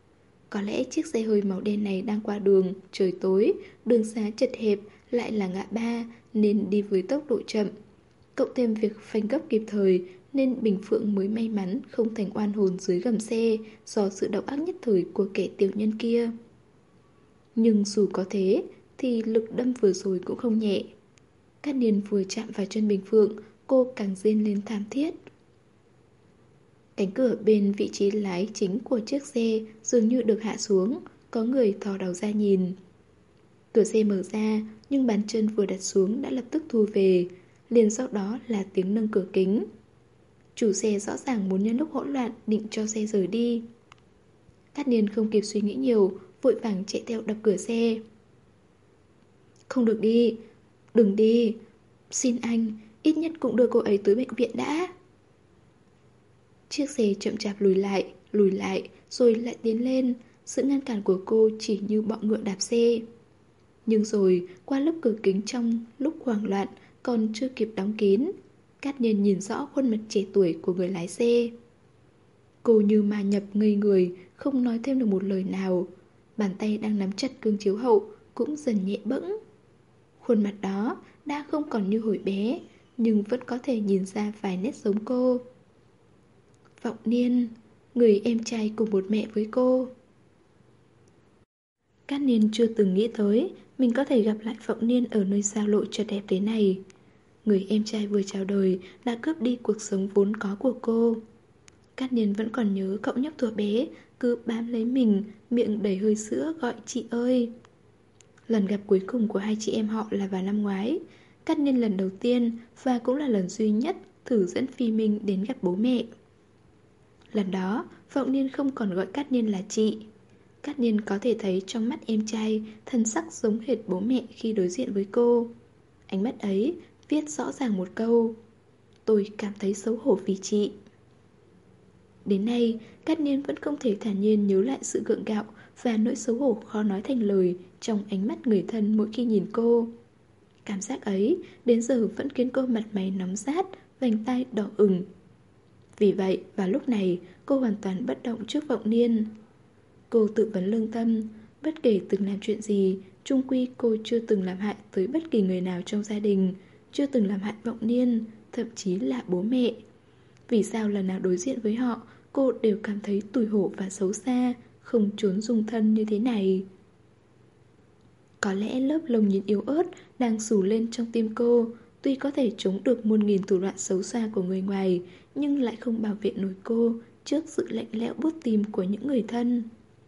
Có lẽ chiếc xe hơi màu đen này đang qua đường, trời tối, đường xá chật hẹp, lại là ngã ba nên đi với tốc độ chậm. Cộng thêm việc phanh gấp kịp thời nên Bình Phượng mới may mắn không thành oan hồn dưới gầm xe do sự độc ác nhất thời của kẻ tiểu nhân kia. Nhưng dù có thế thì lực đâm vừa rồi cũng không nhẹ. Cát Niên vừa chạm vào chân Bình Phượng, cô càng rên lên thảm thiết. Cánh cửa bên vị trí lái chính của chiếc xe dường như được hạ xuống, có người thò đầu ra nhìn. Cửa xe mở ra, nhưng bàn chân vừa đặt xuống đã lập tức thu về, liền sau đó là tiếng nâng cửa kính. Chủ xe rõ ràng muốn nhân lúc hỗn loạn định cho xe rời đi. Cát Niên không kịp suy nghĩ nhiều, vội vàng chạy theo đập cửa xe. Không được đi, đừng đi, xin anh, ít nhất cũng đưa cô ấy tới bệnh viện đã. Chiếc xe chậm chạp lùi lại, rồi lại tiến lên. Sự ngăn cản của cô chỉ như bọ ngựa đạp xe. Nhưng rồi, qua lớp cửa kính trong lúc hoảng loạn, còn chưa kịp đóng kín, Cát Niên nhìn rõ khuôn mặt trẻ tuổi của người lái xe. Cô như ma nhập ngây người, không nói thêm được một lời nào. Bàn tay đang nắm chặt gương chiếu hậu cũng dần nhẹ bẫng. Khuôn mặt đó đã không còn như hồi bé, nhưng vẫn có thể nhìn ra vài nét giống cô. Vọng Niên, người em trai cùng một mẹ với cô. Cát Niên chưa từng nghĩ tới mình có thể gặp lại Vọng Niên ở nơi xa lộ chật đẹp thế này. Người em trai vừa chào đời đã cướp đi cuộc sống vốn có của cô. Cát Niên vẫn còn nhớ cậu nhóc thuở bé cứ bám lấy mình, miệng đầy hơi sữa gọi chị ơi. Lần gặp cuối cùng của hai chị em họ là vào năm ngoái. Cát Niên lần đầu tiên và cũng là lần duy nhất thử dẫn Phi Minh đến gặp bố mẹ. Lần đó, Vọng Niên không còn gọi Cát Niên là chị. Cát Niên có thể thấy trong mắt em trai thân sắc giống hệt bố mẹ khi đối diện với cô. Ánh mắt ấy viết rõ ràng một câu: tôi cảm thấy xấu hổ vì chị. Đến nay, Cát Niên vẫn không thể thản nhiên nhớ lại sự gượng gạo và nỗi xấu hổ khó nói thành lời trong ánh mắt người thân mỗi khi nhìn cô. Cảm giác ấy đến giờ vẫn khiến cô mặt mày nóng rát, vành tai đỏ ửng. Vì vậy, vào lúc này, cô hoàn toàn bất động trước Vọng Niên. Cô tự vấn lương tâm, bất kể từng làm chuyện gì, chung quy cô chưa từng làm hại tới bất kỳ người nào trong gia đình, chưa từng làm hại Vọng Niên, thậm chí là bố mẹ. Vì sao lần nào đối diện với họ, cô đều cảm thấy tủi hổ và xấu xa, không trốn dung thân như thế này? Có lẽ lớp lồng nhìn yếu ớt đang xù lên trong tim cô, tuy có thể chống được muôn nghìn thủ đoạn xấu xa của người ngoài, nhưng lại không bảo vệ nổi cô trước sự lạnh lẽo buốt tim của những người thân.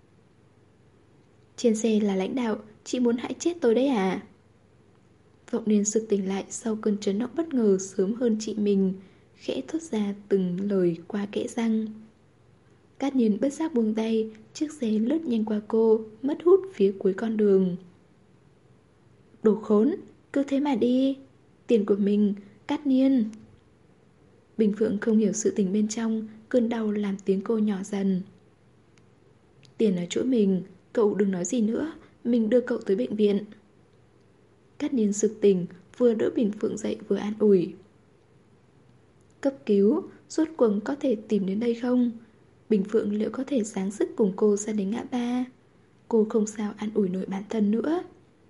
Trên xe là lãnh đạo, chị muốn hại chết tôi đấy à? Vọng Niên sực tỉnh lại sau cơn chấn động bất ngờ sớm hơn chị mình, khẽ thốt ra từng lời qua kẽ răng. Cát Niên bất giác buông tay, chiếc xe lướt nhanh qua cô, mất hút phía cuối con đường. Đồ khốn, cứ thế mà đi. Tiền của mình, Cát Niên. Bình Phượng không hiểu sự tình bên trong, cơn đau làm tiếng cô nhỏ dần. Tiền ở chỗ mình, cậu đừng nói gì nữa, mình đưa cậu tới bệnh viện. Cát Niên sực tỉnh, vừa đỡ Bình Phượng dậy vừa an ủi. Cấp cứu, rốt cuộc có thể tìm đến đây không? Bình Phượng liệu có thể sáng sức cùng cô ra đến ngã ba? Cô không sao an ủi nổi bản thân nữa.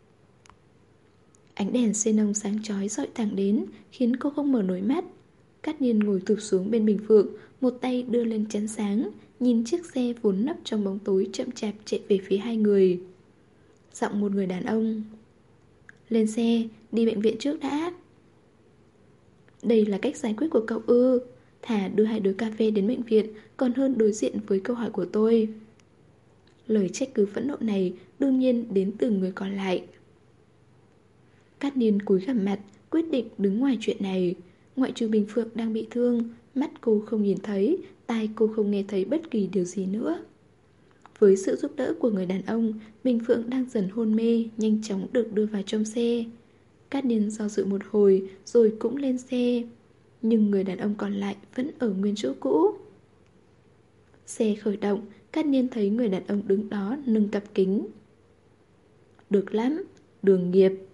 Ánh đèn xenon sáng chói dọi thẳng đến, khiến cô không mở nổi mắt. Cát Niên ngồi thụp xuống bên Bình Phượng, một tay đưa lên chắn sáng, nhìn chiếc xe vốn nấp trong bóng tối chậm chạp chạy về phía hai người. Giọng một người đàn ông: lên xe, đi bệnh viện trước đã. Đây là cách giải quyết của cậu ư? Thà đưa hai đứa cà phê đến bệnh viện còn hơn đối diện với câu hỏi của tôi. Lời trách cứ phẫn nộ này đương nhiên đến từ người còn lại. Cát Niên cúi gằm mặt, quyết định đứng ngoài chuyện này. Ngoại trừ Bình Phượng đang bị thương, mắt cô không nhìn thấy, tai cô không nghe thấy bất kỳ điều gì nữa. Với sự giúp đỡ của người đàn ông, Bình Phượng đang dần hôn mê, nhanh chóng được đưa vào trong xe. Cát Niên do dự một hồi rồi cũng lên xe, nhưng người đàn ông còn lại vẫn ở nguyên chỗ cũ. Xe khởi động, Cát Niên thấy người đàn ông đứng đó nâng cặp kính. Được lắm, Đường Nghiệp.